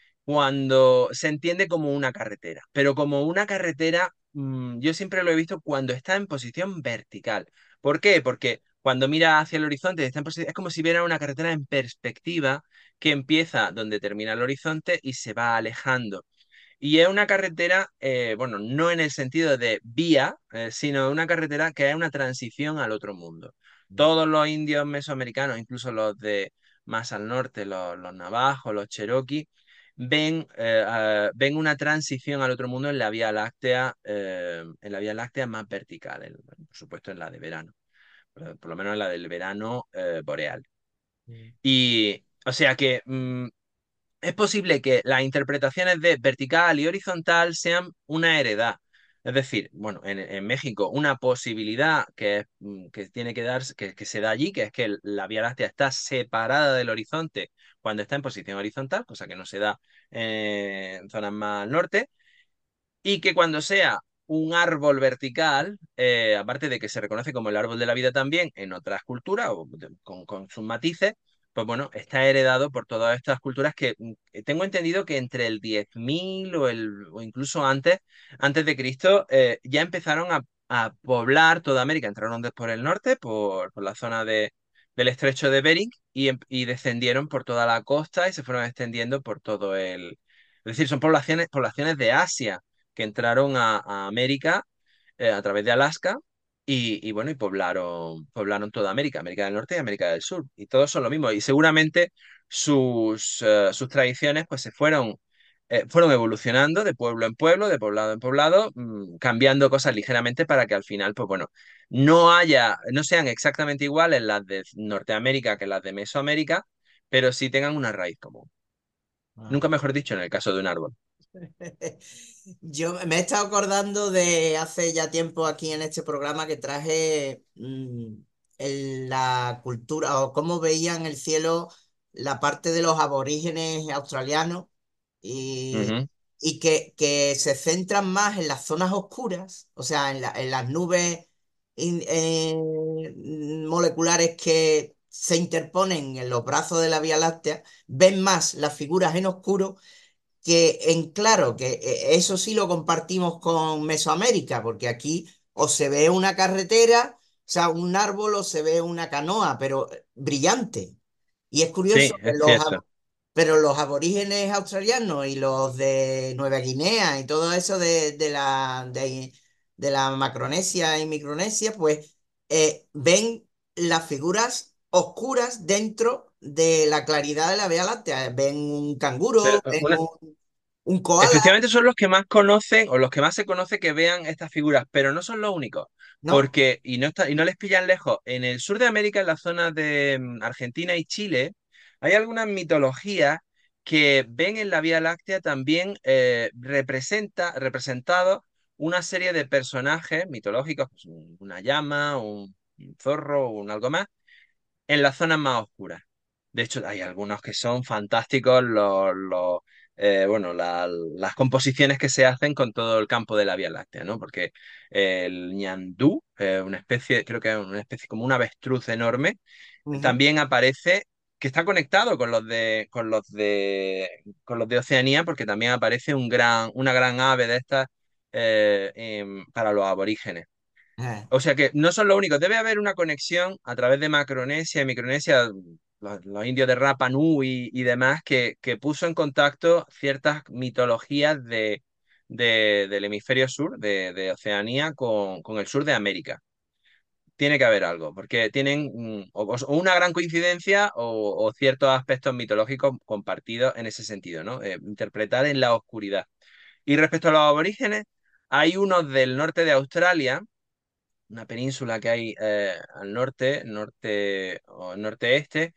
cuando se entiende como una carretera, pero como una carretera, mm, yo siempre lo he visto cuando está en posición vertical. ¿Por qué? Porque cuando mira hacia el horizonte está en posi- es como si viera una carretera en perspectiva que empieza donde termina el horizonte y se va alejando. Y es una carretera, eh, bueno, no en el sentido de vía, eh, sino una carretera que es una transición al otro mundo. Todos los indios mesoamericanos, incluso los de más al norte, los, los navajos, los cherokee, ven, eh, ah, ven una transición al otro mundo en la Vía Láctea, eh, en la Vía Láctea más vertical, en- por supuesto en la de verano, por, por lo menos en la del verano eh, boreal. Y, o sea que mm, es posible que las interpretaciones de vertical y horizontal sean una heredad. Es decir, bueno, en, en México una posibilidad que, es, mm, que tiene que darse, que, que se da allí, que es que la Vía Láctea está separada del horizonte cuando está en posición horizontal, cosa que no se da eh, en zonas más al norte, y que cuando sea un árbol vertical, eh, aparte de que se reconoce como el árbol de la vida también en otras culturas, o de- con, con sus matices, pues bueno, está heredado por todas estas culturas que mm, tengo entendido que entre el diez mil o, el, o incluso antes, antes de Cristo, eh, ya empezaron a, a poblar toda América. Entraron de- por el norte, por, por la zona de, del estrecho de Bering, y, em- y descendieron por toda la costa y se fueron extendiendo por todo el... Es decir, son poblaciones, poblaciones de Asia que entraron a, a América eh, a través de Alaska y, y bueno, y poblaron, poblaron toda América, América del Norte y América del Sur. Y todos son lo mismo. Y seguramente sus, eh, sus tradiciones pues se fueron, eh, fueron evolucionando de pueblo en pueblo, de poblado en poblado, mm, cambiando cosas ligeramente para que al final, pues bueno, no haya, no sean exactamente iguales las de Norteamérica que las de Mesoamérica, pero sí tengan una raíz común. Nunca mejor dicho en el caso de un árbol. Yo me he estado acordando de hace ya tiempo aquí en este programa que traje mm, el- la cultura o cómo veían el cielo la parte de los aborígenes australianos y, Ujú. y que, que se centran más en las zonas oscuras, o sea, en, la- en las nubes in- eh, moleculares que se interponen en los brazos de la Vía Láctea, ven más las figuras en oscuro que en claro, que eh, eso sí lo compartimos con Mesoamérica, porque aquí o se ve una carretera, o sea, un árbol o se ve una canoa, pero eh, brillante. Y es curioso Sí, que es los, cierto. ab- pero los aborígenes australianos y los de Nueva Guinea y todo eso de, de la, de, de la Macronesia y Micronesia, pues eh, ven las figuras oscuras dentro de la claridad de la Vía Láctea. Ven un Pero canguro, eh, ven una, un, un koala, efectivamente son los que más conocen o los que más se conoce que vean estas figuras, pero no son los únicos, ¿no? porque, y no está, y no les pillan lejos, en el sur de América, en la zona de mm, Argentina y Chile, hay algunas mitologías que ven en la Vía Láctea también eh, representa, representados una serie de personajes mitológicos, pues, un- una llama, un, un zorro, un algo más, en las zonas más oscuras. De hecho, hay algunos que son fantásticos, los, los, eh, bueno, la- las composiciones que se hacen con todo el campo de la Vía Láctea, ¿no? Porque el ñandú, eh, una especie, creo que es una especie como un avestruz enorme, Ujú. también aparece, que está conectado con los de, con los de, con los de Oceanía, porque también aparece un gran, una gran ave de estas eh, em, para los aborígenes. Eh, O sea que no son los únicos. Debe haber una conexión a través de Macronesia y Micronesia, los, los indios de Rapa Nui y, y demás, que, que puso en contacto ciertas mitologías de, de- del hemisferio sur, de, de Oceanía, con, con el sur de América. Tiene que haber algo, porque tienen mm, o, o una gran coincidencia o, o ciertos aspectos mitológicos compartidos en ese sentido, ¿no? Eh, interpretar en la oscuridad. Y respecto a los aborígenes, hay unos del norte de Australia, una península que hay eh, al norte, norte o norte-este,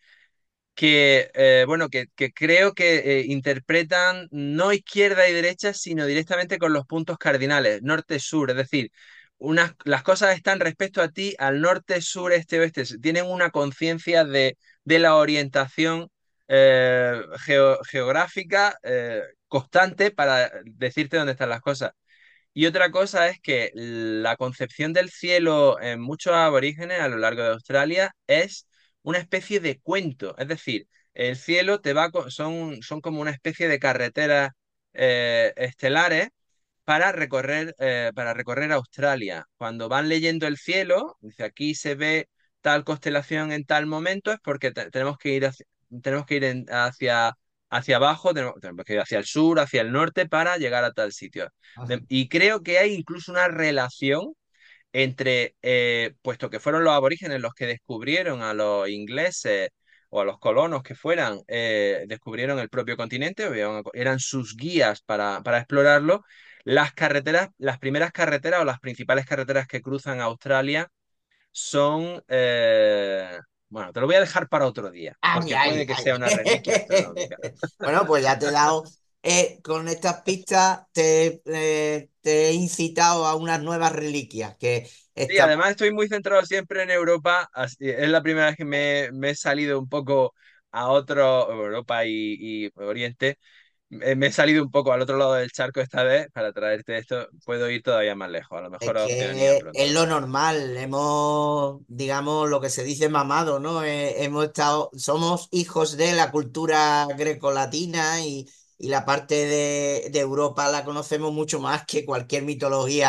que, eh, bueno, que, que creo que eh, interpretan no izquierda y derecha, sino directamente con los puntos cardinales, norte-sur, es decir, unas, las cosas están respecto a ti al norte, sur, este, oeste, tienen una conciencia de, de la orientación eh, geo- geográfica eh, constante para decirte dónde están las cosas. Y otra cosa es que la concepción del cielo en muchos aborígenes a lo largo de Australia es una especie de cuento. Es decir, el cielo te va co- son, son como una especie de carreteras eh, estelares para recorrer, eh, para recorrer Australia. Cuando van leyendo el cielo, dice aquí se ve tal constelación en tal momento, es porque te- tenemos que ir hacia, tenemos que ir en- hacia, hacia abajo, tenemos, tenemos que ir hacia el sur, hacia el norte para llegar a tal sitio. ajá, De- y creo que hay incluso una relación entre, eh, puesto que fueron los aborígenes los que descubrieron a los ingleses o a los colonos que fueran, eh, descubrieron el propio continente, o eran eran sus guías para, para explorarlo, las carreteras, las primeras carreteras o las principales carreteras que cruzan Australia son, eh, bueno, te lo voy a dejar para otro día, ay, porque ay, puede que sea ay. una reliquia astronómica. Bueno, pues ya te he dado, eh, con estas pistas te, eh, te he incitado a unas nuevas reliquias que Sí, estamos, además estoy muy centrado siempre en Europa. así- es la primera vez que me, me he salido un poco a otro, Europa y, y Oriente. Eh, Me he salido un poco al otro lado del charco esta vez para traerte esto. Puedo ir todavía más lejos, a lo es mejor a Oceanía que es pronto. lo normal, hemos, digamos, lo que se dice mamado, ¿no? Eh, hemos estado, somos hijos de la cultura grecolatina y, y la parte de, de Europa la conocemos mucho más que cualquier mitología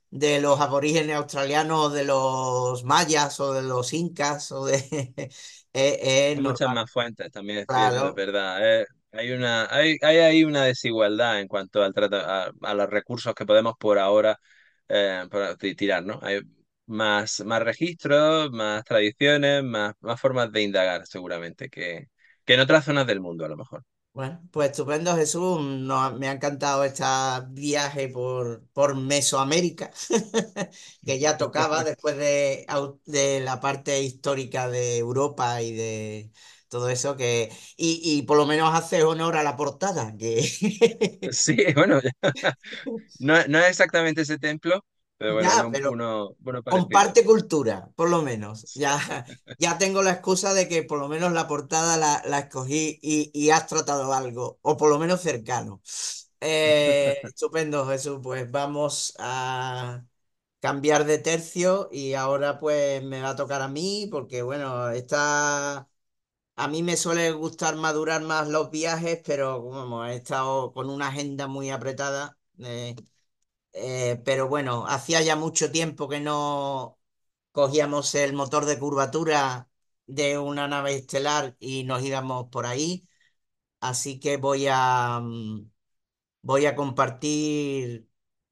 de los aborígenes australianos, o de los mayas, o de los incas, o de... es, es Hay muchas normal, más fuentes, también es cierto, es claro. verdad. Eh, hay una, hay, hay ahí una desigualdad en cuanto al trata, a, a los recursos que podemos por ahora eh, por- ti- tirar, ¿no? Hay más, más registros, más tradiciones, más, más formas de indagar, seguramente, que, que en otras zonas del mundo, a lo mejor. Bueno, pues estupendo, Jesús. No, me ha encantado este viaje por, por Mesoamérica, que ya tocaba después de, au- de la parte histórica de Europa y de todo eso, que, y, y por lo menos hace honor a la portada, que Sí, bueno, no, no es exactamente ese templo, pero bueno, ya, no, pero uno, uno parecido. comparte cultura, por lo menos. Ya, ya tengo la excusa de que por lo menos la portada la, la escogí y, y has tratado algo, o por lo menos cercano. Eh, estupendo, Jesús. Pues vamos a cambiar de tercio y ahora pues me va a tocar a mí porque bueno, está... A mí me suele gustar madurar más los viajes, pero como he estado con una agenda muy apretada. eh, eh, pero bueno, hacía ya mucho tiempo que no cogíamos el motor de curvatura de una nave estelar y nos íbamos por ahí. Así que voy a, mm, voy a compartir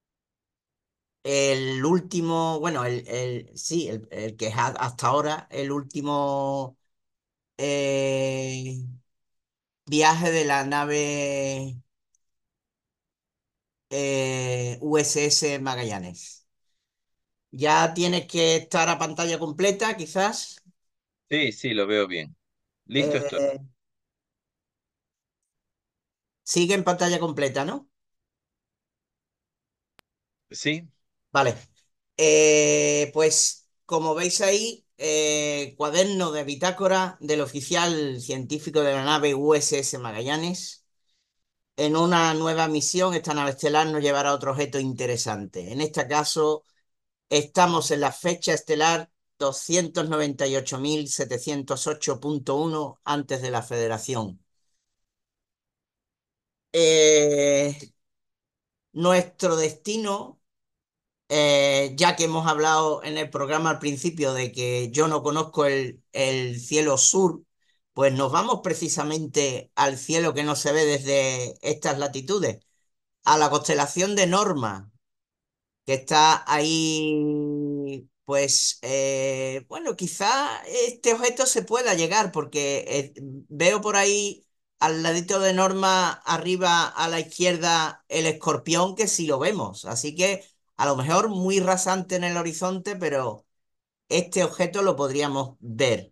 el último, bueno, el, el- sí, el, el que es a- hasta ahora el último eh, viaje de la nave eh, U S S Magallanes. Ya tienes que estar a pantalla completa, quizás. Sí, sí, lo veo bien. Listo estoy. Eh, sigue en pantalla completa, ¿no? Sí, Vale. Eh, pues como veis ahí, eh, cuaderno de bitácora del oficial científico de la nave U S S Magallanes. En una nueva misión, esta nave estelar nos llevará a otro objeto interesante. En este caso, estamos en la fecha estelar doscientos noventa y ocho mil setecientos ocho punto uno antes de la Federación. Eh, nuestro destino, eh, ya que hemos hablado en el programa al principio de que yo no conozco el, el cielo sur, pues nos vamos precisamente al cielo que no se ve desde estas latitudes, a la constelación de Norma, que está ahí, pues, eh, bueno, quizá este objeto se pueda llegar, porque eh, veo por ahí al ladito de Norma, arriba a la izquierda, el escorpión, que sí lo vemos. Así que a lo mejor muy rasante en el horizonte, pero este objeto lo podríamos ver.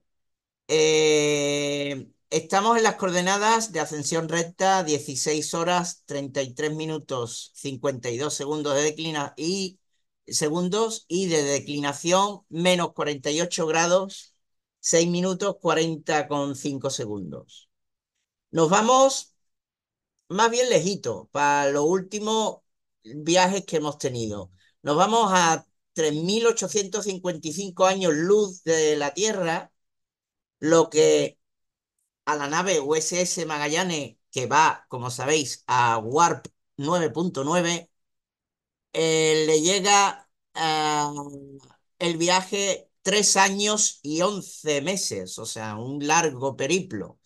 Eh, estamos en las coordenadas de ascensión recta, dieciséis horas, treinta y tres minutos, cincuenta y dos segundos de declina y segundos y de declinación menos cuarenta y ocho grados, seis minutos, cuarenta con cinco segundos. Nos vamos más bien lejito para los últimos viajes que hemos tenido. Nos vamos a tres mil ochocientos cincuenta y cinco años luz de la Tierra, lo que a la nave U S S Magallanes, que va, como sabéis, a Warp nueve punto nueve, eh, le llega ah, el viaje tres años y once meses, o sea, un largo periplo.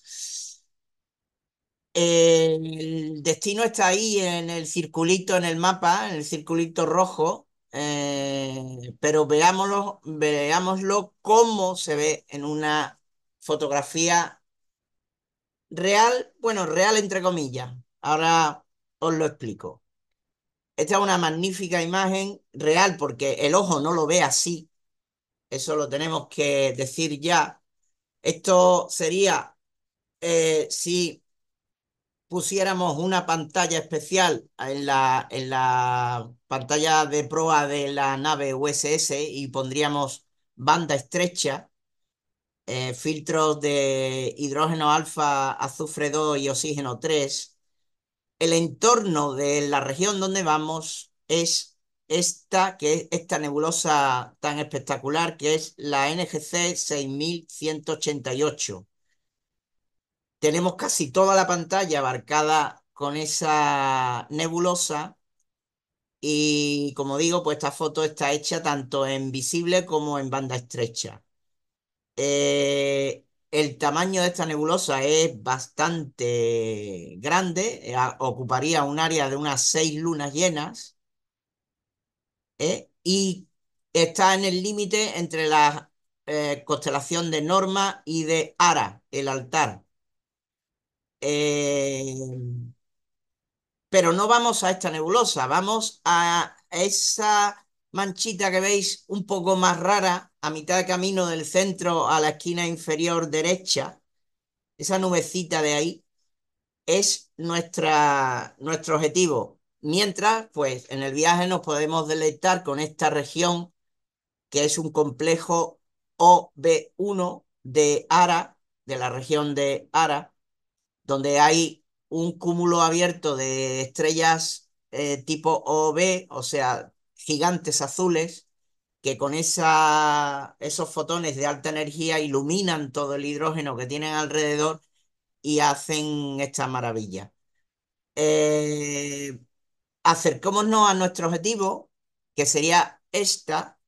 El destino está ahí en el circulito en el mapa, en el circulito rojo, eh, pero veámoslo, veámoslo cómo se ve en una fotografía real, bueno, real entre comillas. Ahora os lo explico. Esta es una magnífica imagen real porque el ojo no lo ve así. Eso lo tenemos que decir ya. Esto sería eh, si pusiéramos una pantalla especial en la, en la pantalla de proa de la nave U S S y pondríamos banda estrecha, eh, filtros de hidrógeno alfa, azufre dos y oxígeno tres. El entorno de la región donde vamos es esta, que es esta nebulosa tan espectacular que es la N G C seis mil ciento ochenta y ocho. Tenemos casi toda la pantalla abarcada con esa nebulosa Y como digo, pues esta foto está hecha tanto en visible como en banda estrecha. Eh, el tamaño de esta nebulosa es bastante grande, eh, ocuparía un área de unas seis lunas llenas, ¿eh? Y está en el límite entre la eh, constelación de Norma y de Ara, el altar. Eh, pero no vamos a esta nebulosa, vamos a esa manchita que veis un poco más rara a mitad de camino del centro a la esquina inferior derecha. Esa nubecita de ahí es nuestra, nuestro objetivo. Mientras, pues en el viaje nos podemos deleitar con esta región que es un complejo O B uno de Ara, de la región de Ara, donde hay un cúmulo abierto de estrellas eh, tipo O B, o sea, gigantes azules, que con esa, esos fotones de alta energía iluminan todo el hidrógeno que tienen alrededor y hacen esta maravilla. Eh, acercémonos a nuestro objetivo, que sería esta,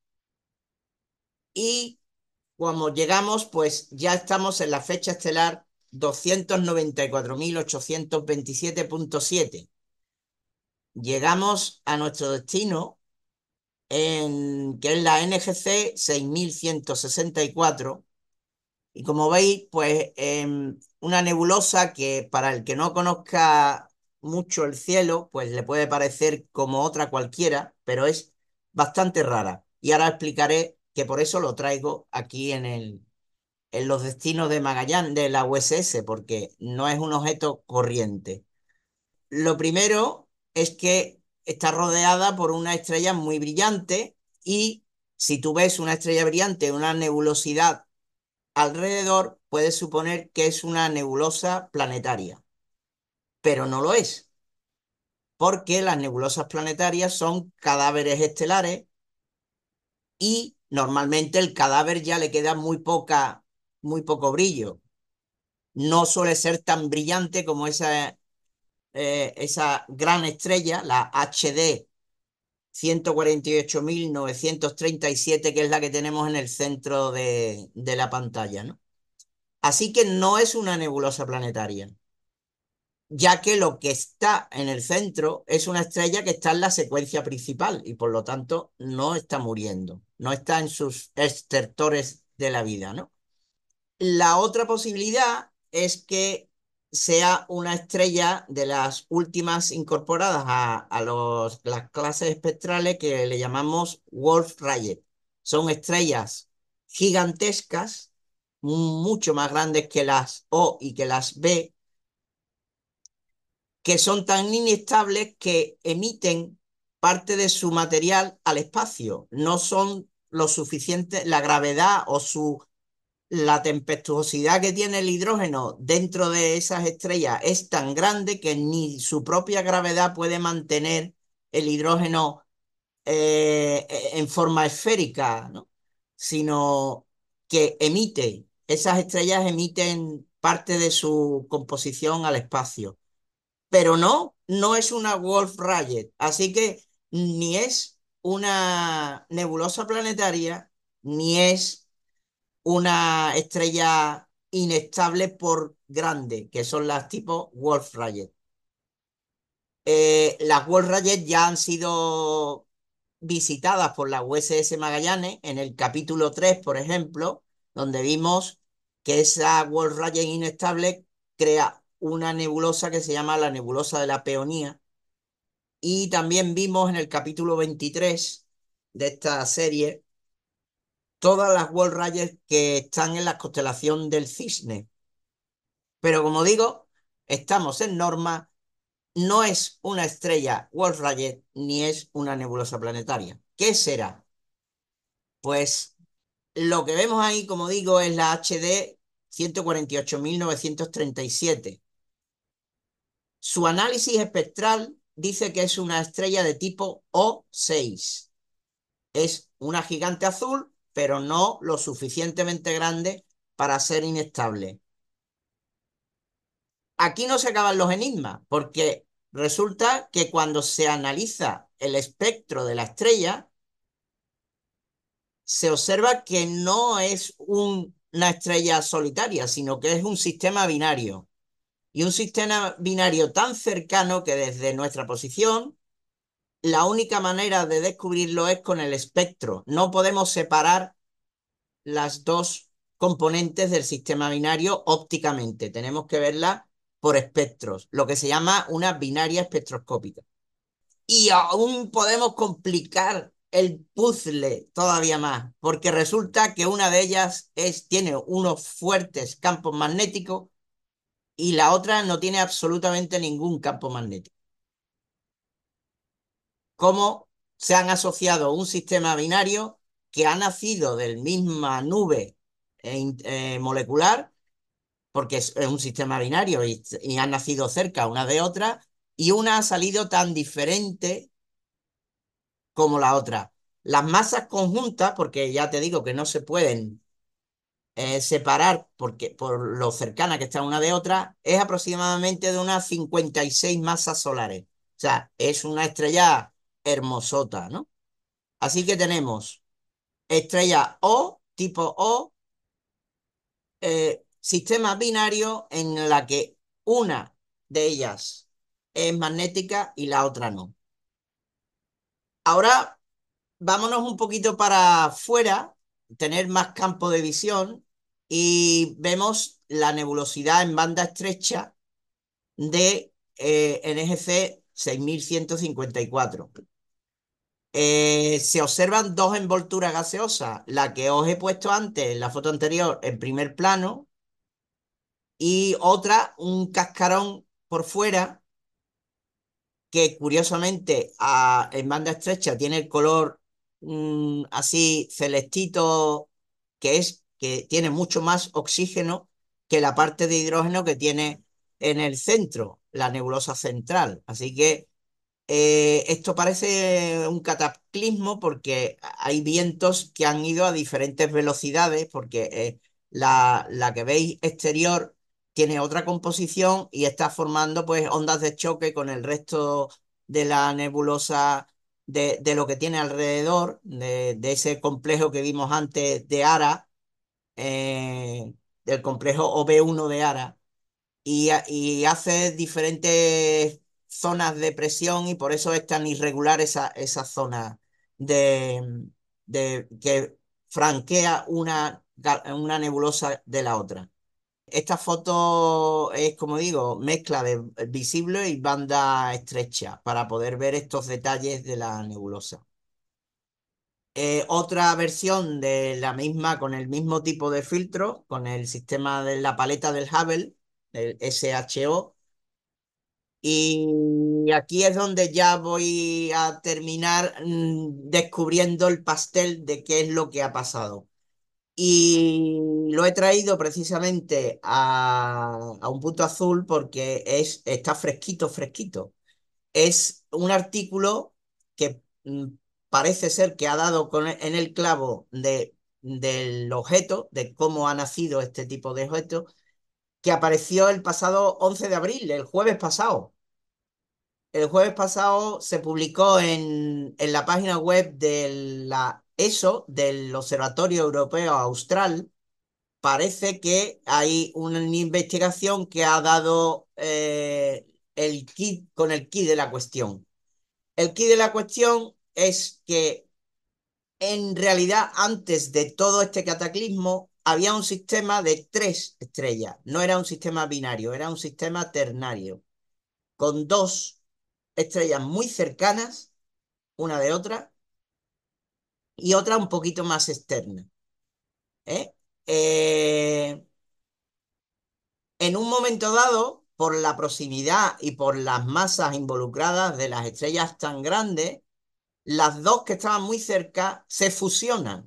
y cuando llegamos, pues ya estamos en la fecha estelar doscientos noventa y cuatro mil ochocientos veintisiete punto siete. Llegamos a nuestro destino, en, que es la N G C seis mil ciento sesenta y cuatro. Y como veis, pues eh, una nebulosa que para el que no conozca mucho el cielo, pues le puede parecer como otra cualquiera, pero es bastante rara. Y ahora explicaré que por eso lo traigo aquí en el, en los destinos de Magallanes, de la U S S, porque no es un objeto corriente. Lo primero es que está rodeada por una estrella muy brillante y si tú ves una estrella brillante, una nebulosidad alrededor, puedes suponer que es una nebulosa planetaria, pero no lo es, porque las nebulosas planetarias son cadáveres estelares y normalmente el cadáver ya le queda muy poca, muy poco brillo. No suele ser tan brillante como esa, eh, esa gran estrella, la H D ciento cuarenta y ocho mil novecientos treinta y siete, que es la que tenemos en el centro de, de la pantalla, ¿no? Así que no es una nebulosa planetaria, ya que lo que está en el centro es una estrella que está en la secuencia principal y por lo tanto no está muriendo, no está en sus estertores de la vida, ¿no? La otra posibilidad es que sea una estrella de las últimas incorporadas a, a los, las clases espectrales que le llamamos Wolf-Rayet. Son estrellas gigantescas, mucho más grandes que las O y que las B, que son tan inestables que emiten parte de su material al espacio. No son lo suficiente, la gravedad o su la tempestuosidad que tiene el hidrógeno dentro de esas estrellas es tan grande que ni su propia gravedad puede mantener el hidrógeno eh, en forma esférica, ¿no? Sino que emite, esas estrellas emiten parte de su composición al espacio. Pero no, no es una Wolf-Rayet, así que ni es una nebulosa planetaria, ni es una estrella inestable por grande, que son las tipo Wolf-Rayet. Eh, las Wolf-Rayet ya han sido visitadas por la U S S Magallanes en el capítulo tres, por ejemplo, donde vimos que esa Wolf-Rayet inestable crea una nebulosa que se llama la nebulosa de la Peonía. Y también vimos en el capítulo veintitrés de esta serie todas las Wolf-Rayet que están en la constelación del Cisne. Pero como digo, estamos en Norma, no es una estrella Wolf-Rayet ni es una nebulosa planetaria. ¿Qué será? Pues lo que vemos ahí, como digo, es la H D ciento cuarenta y ocho mil novecientos treinta y siete. Su análisis espectral dice que es una estrella de tipo O seis. Es una gigante azul, pero no lo suficientemente grande para ser inestable. Aquí no se acaban los enigmas, porque resulta que cuando se analiza el espectro de la estrella, se observa que no es un, una estrella solitaria, sino que es un sistema binario. Y un sistema binario tan cercano que desde nuestra posición, la única manera de descubrirlo es con el espectro. No podemos separar las dos componentes del sistema binario ópticamente. Tenemos que verla por espectros, lo que se llama una binaria espectroscópica. Y aún podemos complicar el puzzle todavía más, porque resulta que una de ellas es, tiene unos fuertes campos magnéticos y la otra no tiene absolutamente ningún campo magnético. ¿Cómo se han asociado un sistema binario que ha nacido de la misma nube eh, eh, molecular, porque es, es un sistema binario y, y han nacido cerca una de otra, y una ha salido tan diferente como la otra? Las masas conjuntas, porque ya te digo que no se pueden eh, separar porque, por lo cercana que está una de otra, es aproximadamente de unas cincuenta y seis masas solares. O sea, es una estrella hermosota, ¿no? Así que tenemos estrella O, tipo O, eh, sistema binario en la que una de ellas es magnética y la otra no. Ahora vámonos un poquito para afuera, tener más campo de visión y vemos la nebulosidad en banda estrecha de eh, N G C seis mil ciento cincuenta y cuatro. Eh, se observan dos envolturas gaseosas, la que os he puesto antes en la foto anterior en primer plano y otra, un cascarón por fuera que curiosamente a, en banda estrecha tiene el color mm, así celestito, que es que tiene mucho más oxígeno que la parte de hidrógeno que tiene en el centro, la nebulosa central. Así que eh, esto parece un cataclismo porque hay vientos que han ido a diferentes velocidades, porque eh, la, la que veis exterior tiene otra composición y está formando pues ondas de choque con el resto de la nebulosa de, de lo que tiene alrededor, de, de ese complejo que vimos antes de ARA, eh, del complejo O B uno de ARA y, y hace diferentes zonas de presión y por eso es tan irregular esa, esa zona de, de que franquea una, una nebulosa de la otra. Esta foto es, como digo, mezcla de visible y banda estrecha para poder ver estos detalles de la nebulosa. Eh, otra versión de la misma, con el mismo tipo de filtro, con el sistema de la paleta del Hubble, el S H O. Y aquí es donde ya voy a terminar mm, descubriendo el pastel de qué es lo que ha pasado. Y lo he traído precisamente a, a un punto azul porque es, está fresquito, fresquito. Es un artículo que mm, parece ser que ha dado con, en el clavo de, del objeto, de cómo ha nacido este tipo de objeto, que apareció el pasado once de abril, el jueves pasado. El jueves pasado se publicó en, en la página web de la E S O, del Observatorio Europeo Austral. Parece que hay una investigación que ha dado eh, el kit con el kit de la cuestión. El kit de la cuestión es que en realidad antes de todo este cataclismo había un sistema de tres estrellas. No era un sistema binario, era un sistema ternario, con dos estrellas muy cercanas una de otra y otra un poquito más externa. ¿eh? Eh, en un momento dado, por la proximidad y por las masas involucradas de las estrellas tan grandes, las dos que estaban muy cerca se fusionan.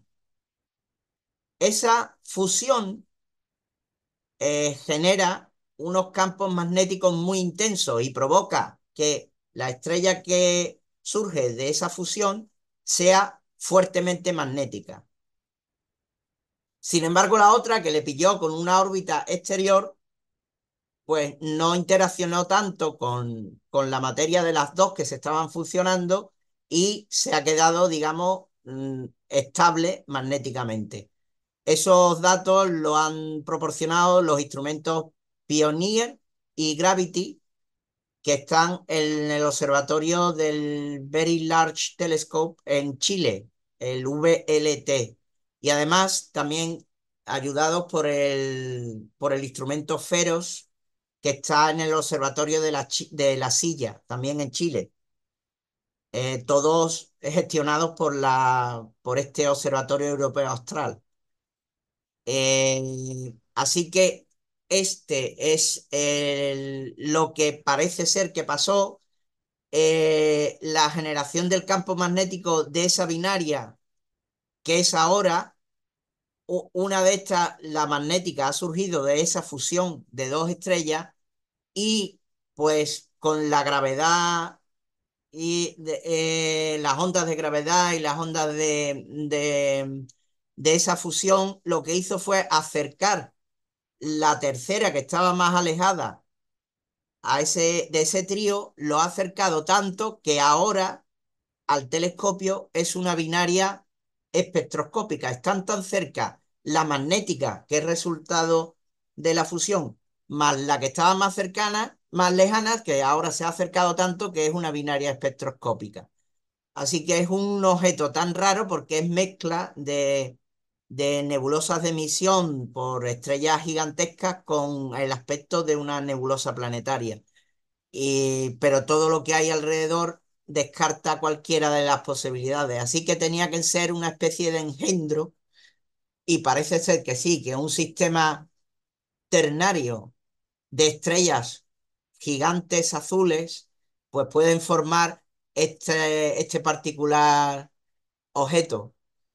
Esa fusión eh, genera unos campos magnéticos muy intensos y provoca que la estrella que surge de esa fusión sea fuertemente magnética. Sin embargo, la otra que le pilló con una órbita exterior, pues no interaccionó tanto con, con la materia de las dos que se estaban fusionando y se ha quedado, digamos, mm, estable magnéticamente. Esos datos lo han proporcionado los instrumentos Pioneer y Gravity, que están en el observatorio del Very Large Telescope en Chile, el V L T. Y además también ayudados por el, por el instrumento FEROS, que está en el observatorio de la, de la Silla, también en Chile. Eh, todos gestionados por, la, por este Observatorio Europeo Austral. Eh, así que este es el, lo que parece ser que pasó. Eh, la generación del campo magnético de esa binaria, que es ahora una de estas, la magnética, ha surgido de esa fusión de dos estrellas y pues con la gravedad y de, eh, las ondas de gravedad y las ondas de, de, de esa fusión, lo que hizo fue acercar la tercera, que estaba más alejada a ese, de ese trío, lo ha acercado tanto que ahora al telescopio es una binaria espectroscópica. Están tan cerca la magnética, que es resultado de la fusión, más la que estaba más cercana, más lejana, que ahora se ha acercado tanto que es una binaria espectroscópica. Así que es un objeto tan raro porque es mezcla de, de nebulosas de emisión por estrellas gigantescas con el aspecto de una nebulosa planetaria. Y, pero todo lo que hay alrededor descarta cualquiera de las posibilidades. Así que tenía que ser una especie de engendro y parece ser que sí, que un sistema ternario de estrellas gigantes azules pues pueden formar este, este particular objeto.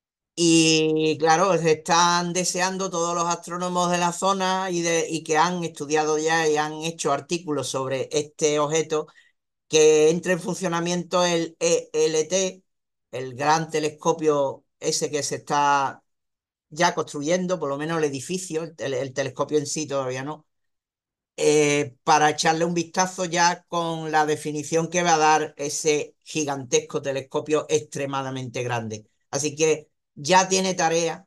Y claro, se están deseando todos los astrónomos de la zona y, de, y que han estudiado ya y han hecho artículos sobre este objeto, que entre en funcionamiento el E L T, el gran telescopio ese que se está ya construyendo, por lo menos el edificio, el, tele- el telescopio en sí todavía no, eh, para echarle un vistazo ya con la definición que va a dar ese gigantesco telescopio extremadamente grande. Así que ya tiene tarea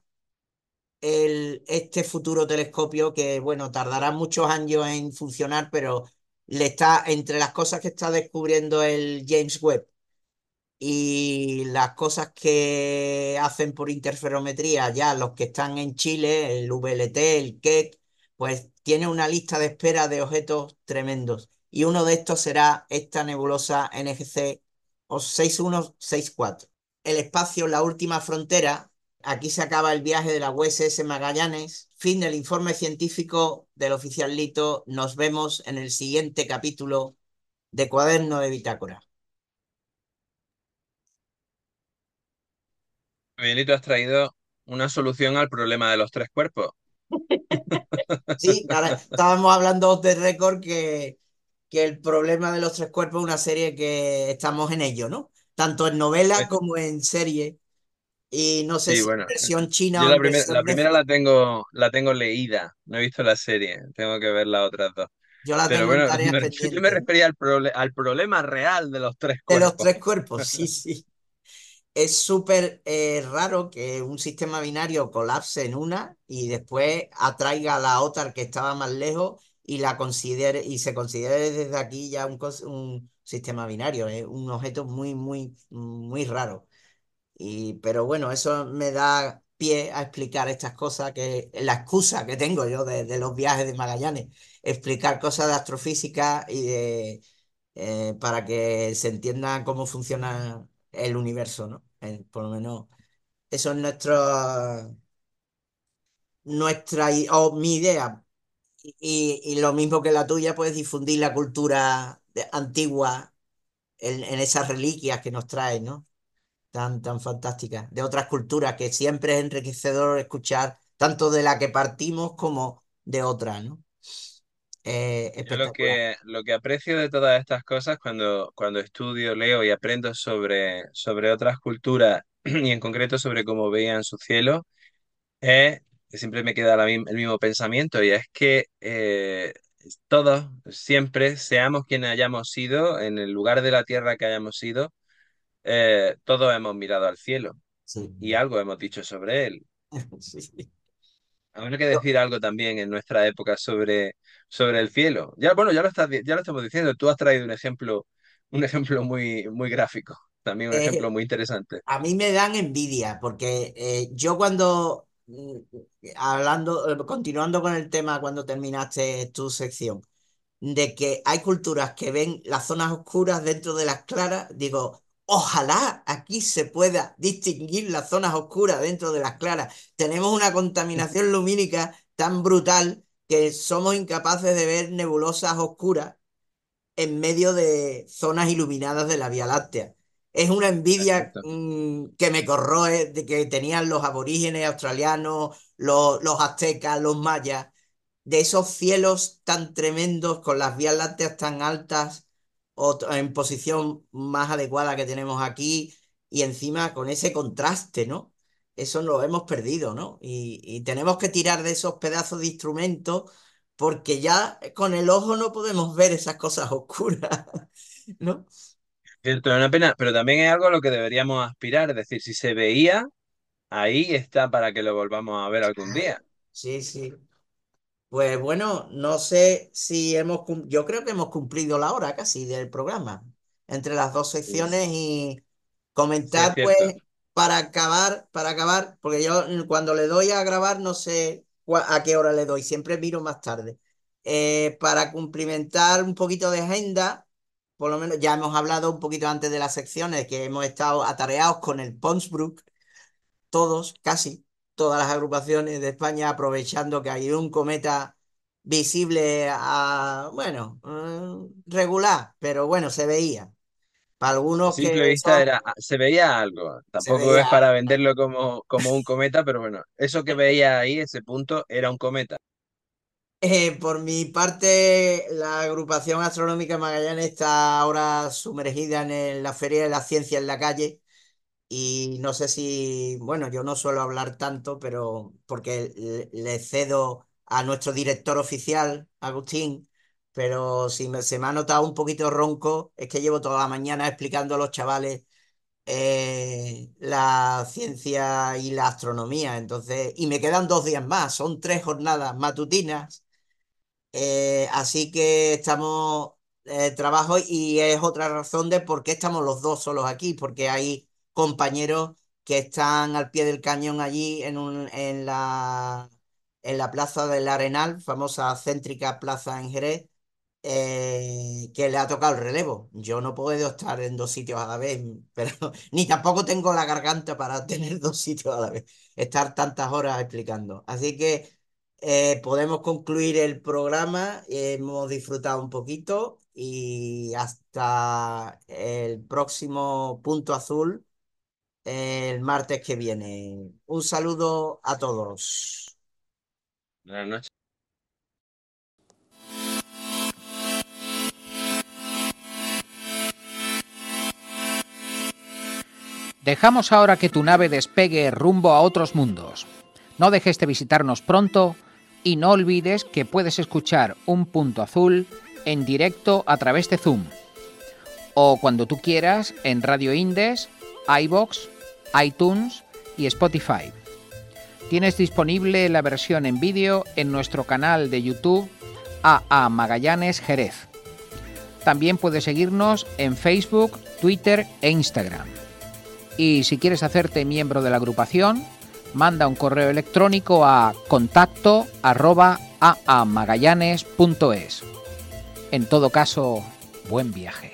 el, este futuro telescopio que, bueno, tardará muchos años en funcionar, pero le está, entre las cosas que está descubriendo el James Webb y las cosas que hacen por interferometría, ya los que están en Chile, el V L T, el Keck, pues tiene una lista de espera de objetos tremendos. Y uno de estos será esta nebulosa N G C o seis uno seis cuatro. El espacio, la última frontera. Aquí se acaba el viaje de la U S S Magallanes. Fin del informe científico del oficial Lito. Nos vemos en el siguiente capítulo de Cuaderno de Bitácora. Miguelito, has traído una solución al problema de los tres cuerpos. Sí, ahora estábamos hablando off the record que, que el problema de los tres cuerpos es una serie que estamos en ello, ¿no? Tanto en novela Pues como en serie. Y no sé sí, si en bueno, versión china yo o la en primera, la versión primera la Netflix. tengo, la tengo leída, no he visto la serie, tengo que ver las otras dos. Yo la Pero tengo en bueno, tareas me refer- yo me pendientes. refería al, proble- al problema real de los tres De los cuerpos. tres cuerpos, sí, sí. Es súper eh, raro que un sistema binario colapse en una y después atraiga a la otra que estaba más lejos y la considere y se considere desde aquí ya un, cos- un sistema binario. Es un objeto muy, muy, muy raro. Y, pero bueno, eso me da pie a explicar estas cosas, que la excusa que tengo yo de, de los viajes de Magallanes, explicar cosas de astrofísica y de eh, para que se entienda cómo funciona el universo, ¿no? Eh, por lo menos eso es nuestro, nuestra i- o mi idea. Y, y lo mismo que la tuya, pues difundir la cultura de- antigua en, en esas reliquias que nos traen, ¿no? Tan, tan fantásticas, de otras culturas, que siempre es enriquecedor escuchar tanto de la que partimos como de otras, ¿no? Eh, Yo lo espectacular. que, lo que aprecio de todas estas cosas cuando, cuando estudio, leo y aprendo sobre, sobre otras culturas y en concreto sobre cómo veían su cielo, es que siempre me queda la mi- el mismo pensamiento y es que eh, todos, siempre, seamos quien hayamos sido, en el lugar de la tierra que hayamos sido, eh, todos hemos mirado al cielo Sí. y algo hemos dicho sobre él. Sí. Habrá que decir algo también en nuestra época sobre, sobre el cielo. Ya, bueno, ya lo estás, di- ya lo estamos diciendo. Tú has traído un ejemplo, un ejemplo muy, muy gráfico, también un ejemplo Eh, muy interesante. a mí me dan envidia porque eh, yo cuando, mm, hablando, eh, continuando con el tema cuando terminaste tu sección, de que hay culturas que ven las zonas oscuras dentro de las claras, digo, ojalá aquí se pueda distinguir las zonas oscuras dentro de las claras. Tenemos una contaminación lumínica tan brutal que somos incapaces de ver nebulosas oscuras en medio de zonas iluminadas de la Vía Láctea. Es una envidia Exacto. mmm, que me corroe de que tenían los aborígenes australianos, los, los aztecas, los mayas, de esos cielos tan tremendos con las vías lácteas tan altas o t- en posición más adecuada que tenemos aquí y encima con ese contraste, ¿no? Eso lo hemos perdido, ¿no? Y, y tenemos que tirar de esos pedazos de instrumentos porque ya con el ojo no podemos ver esas cosas oscuras, ¿no? Cierto, es una pena, pero también es algo a lo que deberíamos aspirar. Es decir, si se veía, ahí está para que lo volvamos a ver algún Claro. día. Sí, sí. Pues bueno, no sé si hemos, cum- yo creo que hemos cumplido la hora casi del programa, entre las dos secciones Sí, y sí, es comentar, pues, cierto. para acabar, para acabar, porque yo mm, cuando le doy a grabar no sé cua- a qué hora le doy, siempre miro más tarde. Eh, para cumplimentar un poquito de agenda, por lo menos ya hemos hablado un poquito antes de las secciones, que hemos estado atareados con el Ponsbrook, todos, casi todas las agrupaciones de España, aprovechando que hay un cometa visible a, bueno, eh, regular, pero bueno, se veía. Para A algunos que simple vista son, era, ah, se veía algo. se Tampoco es veía. para venderlo como, como un cometa, pero bueno, eso que veía ahí, ese punto, era un cometa. Eh, por mi parte, la agrupación astronómica Magallanes está ahora sumergida en el- la Feria de la Ciencia en la calle. Y no sé si, bueno, yo no suelo hablar tanto, pero porque le, le cedo a nuestro director oficial, Agustín, pero si me- se me ha notado un poquito ronco, es que llevo toda la mañana explicando a los chavales eh, la ciencia y la astronomía. Entonces, y me quedan dos días más, son tres jornadas matutinas, eh, así que estamos eh, trabajo y es otra razón de por qué estamos los dos solos aquí, porque hay compañeros que están al pie del cañón allí en, un, en la, en la Plaza del Arenal, famosa céntrica plaza en Jerez, eh, que le ha tocado el relevo. Yo no puedo estar en dos sitios a la vez, pero ni tampoco tengo la garganta para tener dos sitios a la vez, estar tantas horas explicando. Así que eh, podemos concluir el programa, hemos disfrutado un poquito y hasta el próximo punto azul el martes que viene. Un saludo a todos. Buenas noches. Dejamos ahora que tu nave despegue rumbo a otros mundos. No dejes de visitarnos pronto y no olvides que puedes escuchar Un Punto Azul en directo a través de Zoom o cuando tú quieras en Radio Indes, iVoox, iTunes y Spotify. Tienes disponible la versión en vídeo en nuestro canal de YouTube A A Magallanes Jerez. También puedes seguirnos en Facebook, Twitter e Instagram. Y si quieres hacerte miembro de la agrupación, manda un correo electrónico a contacto arroba aamagallanes punto es. En todo caso, buen viaje.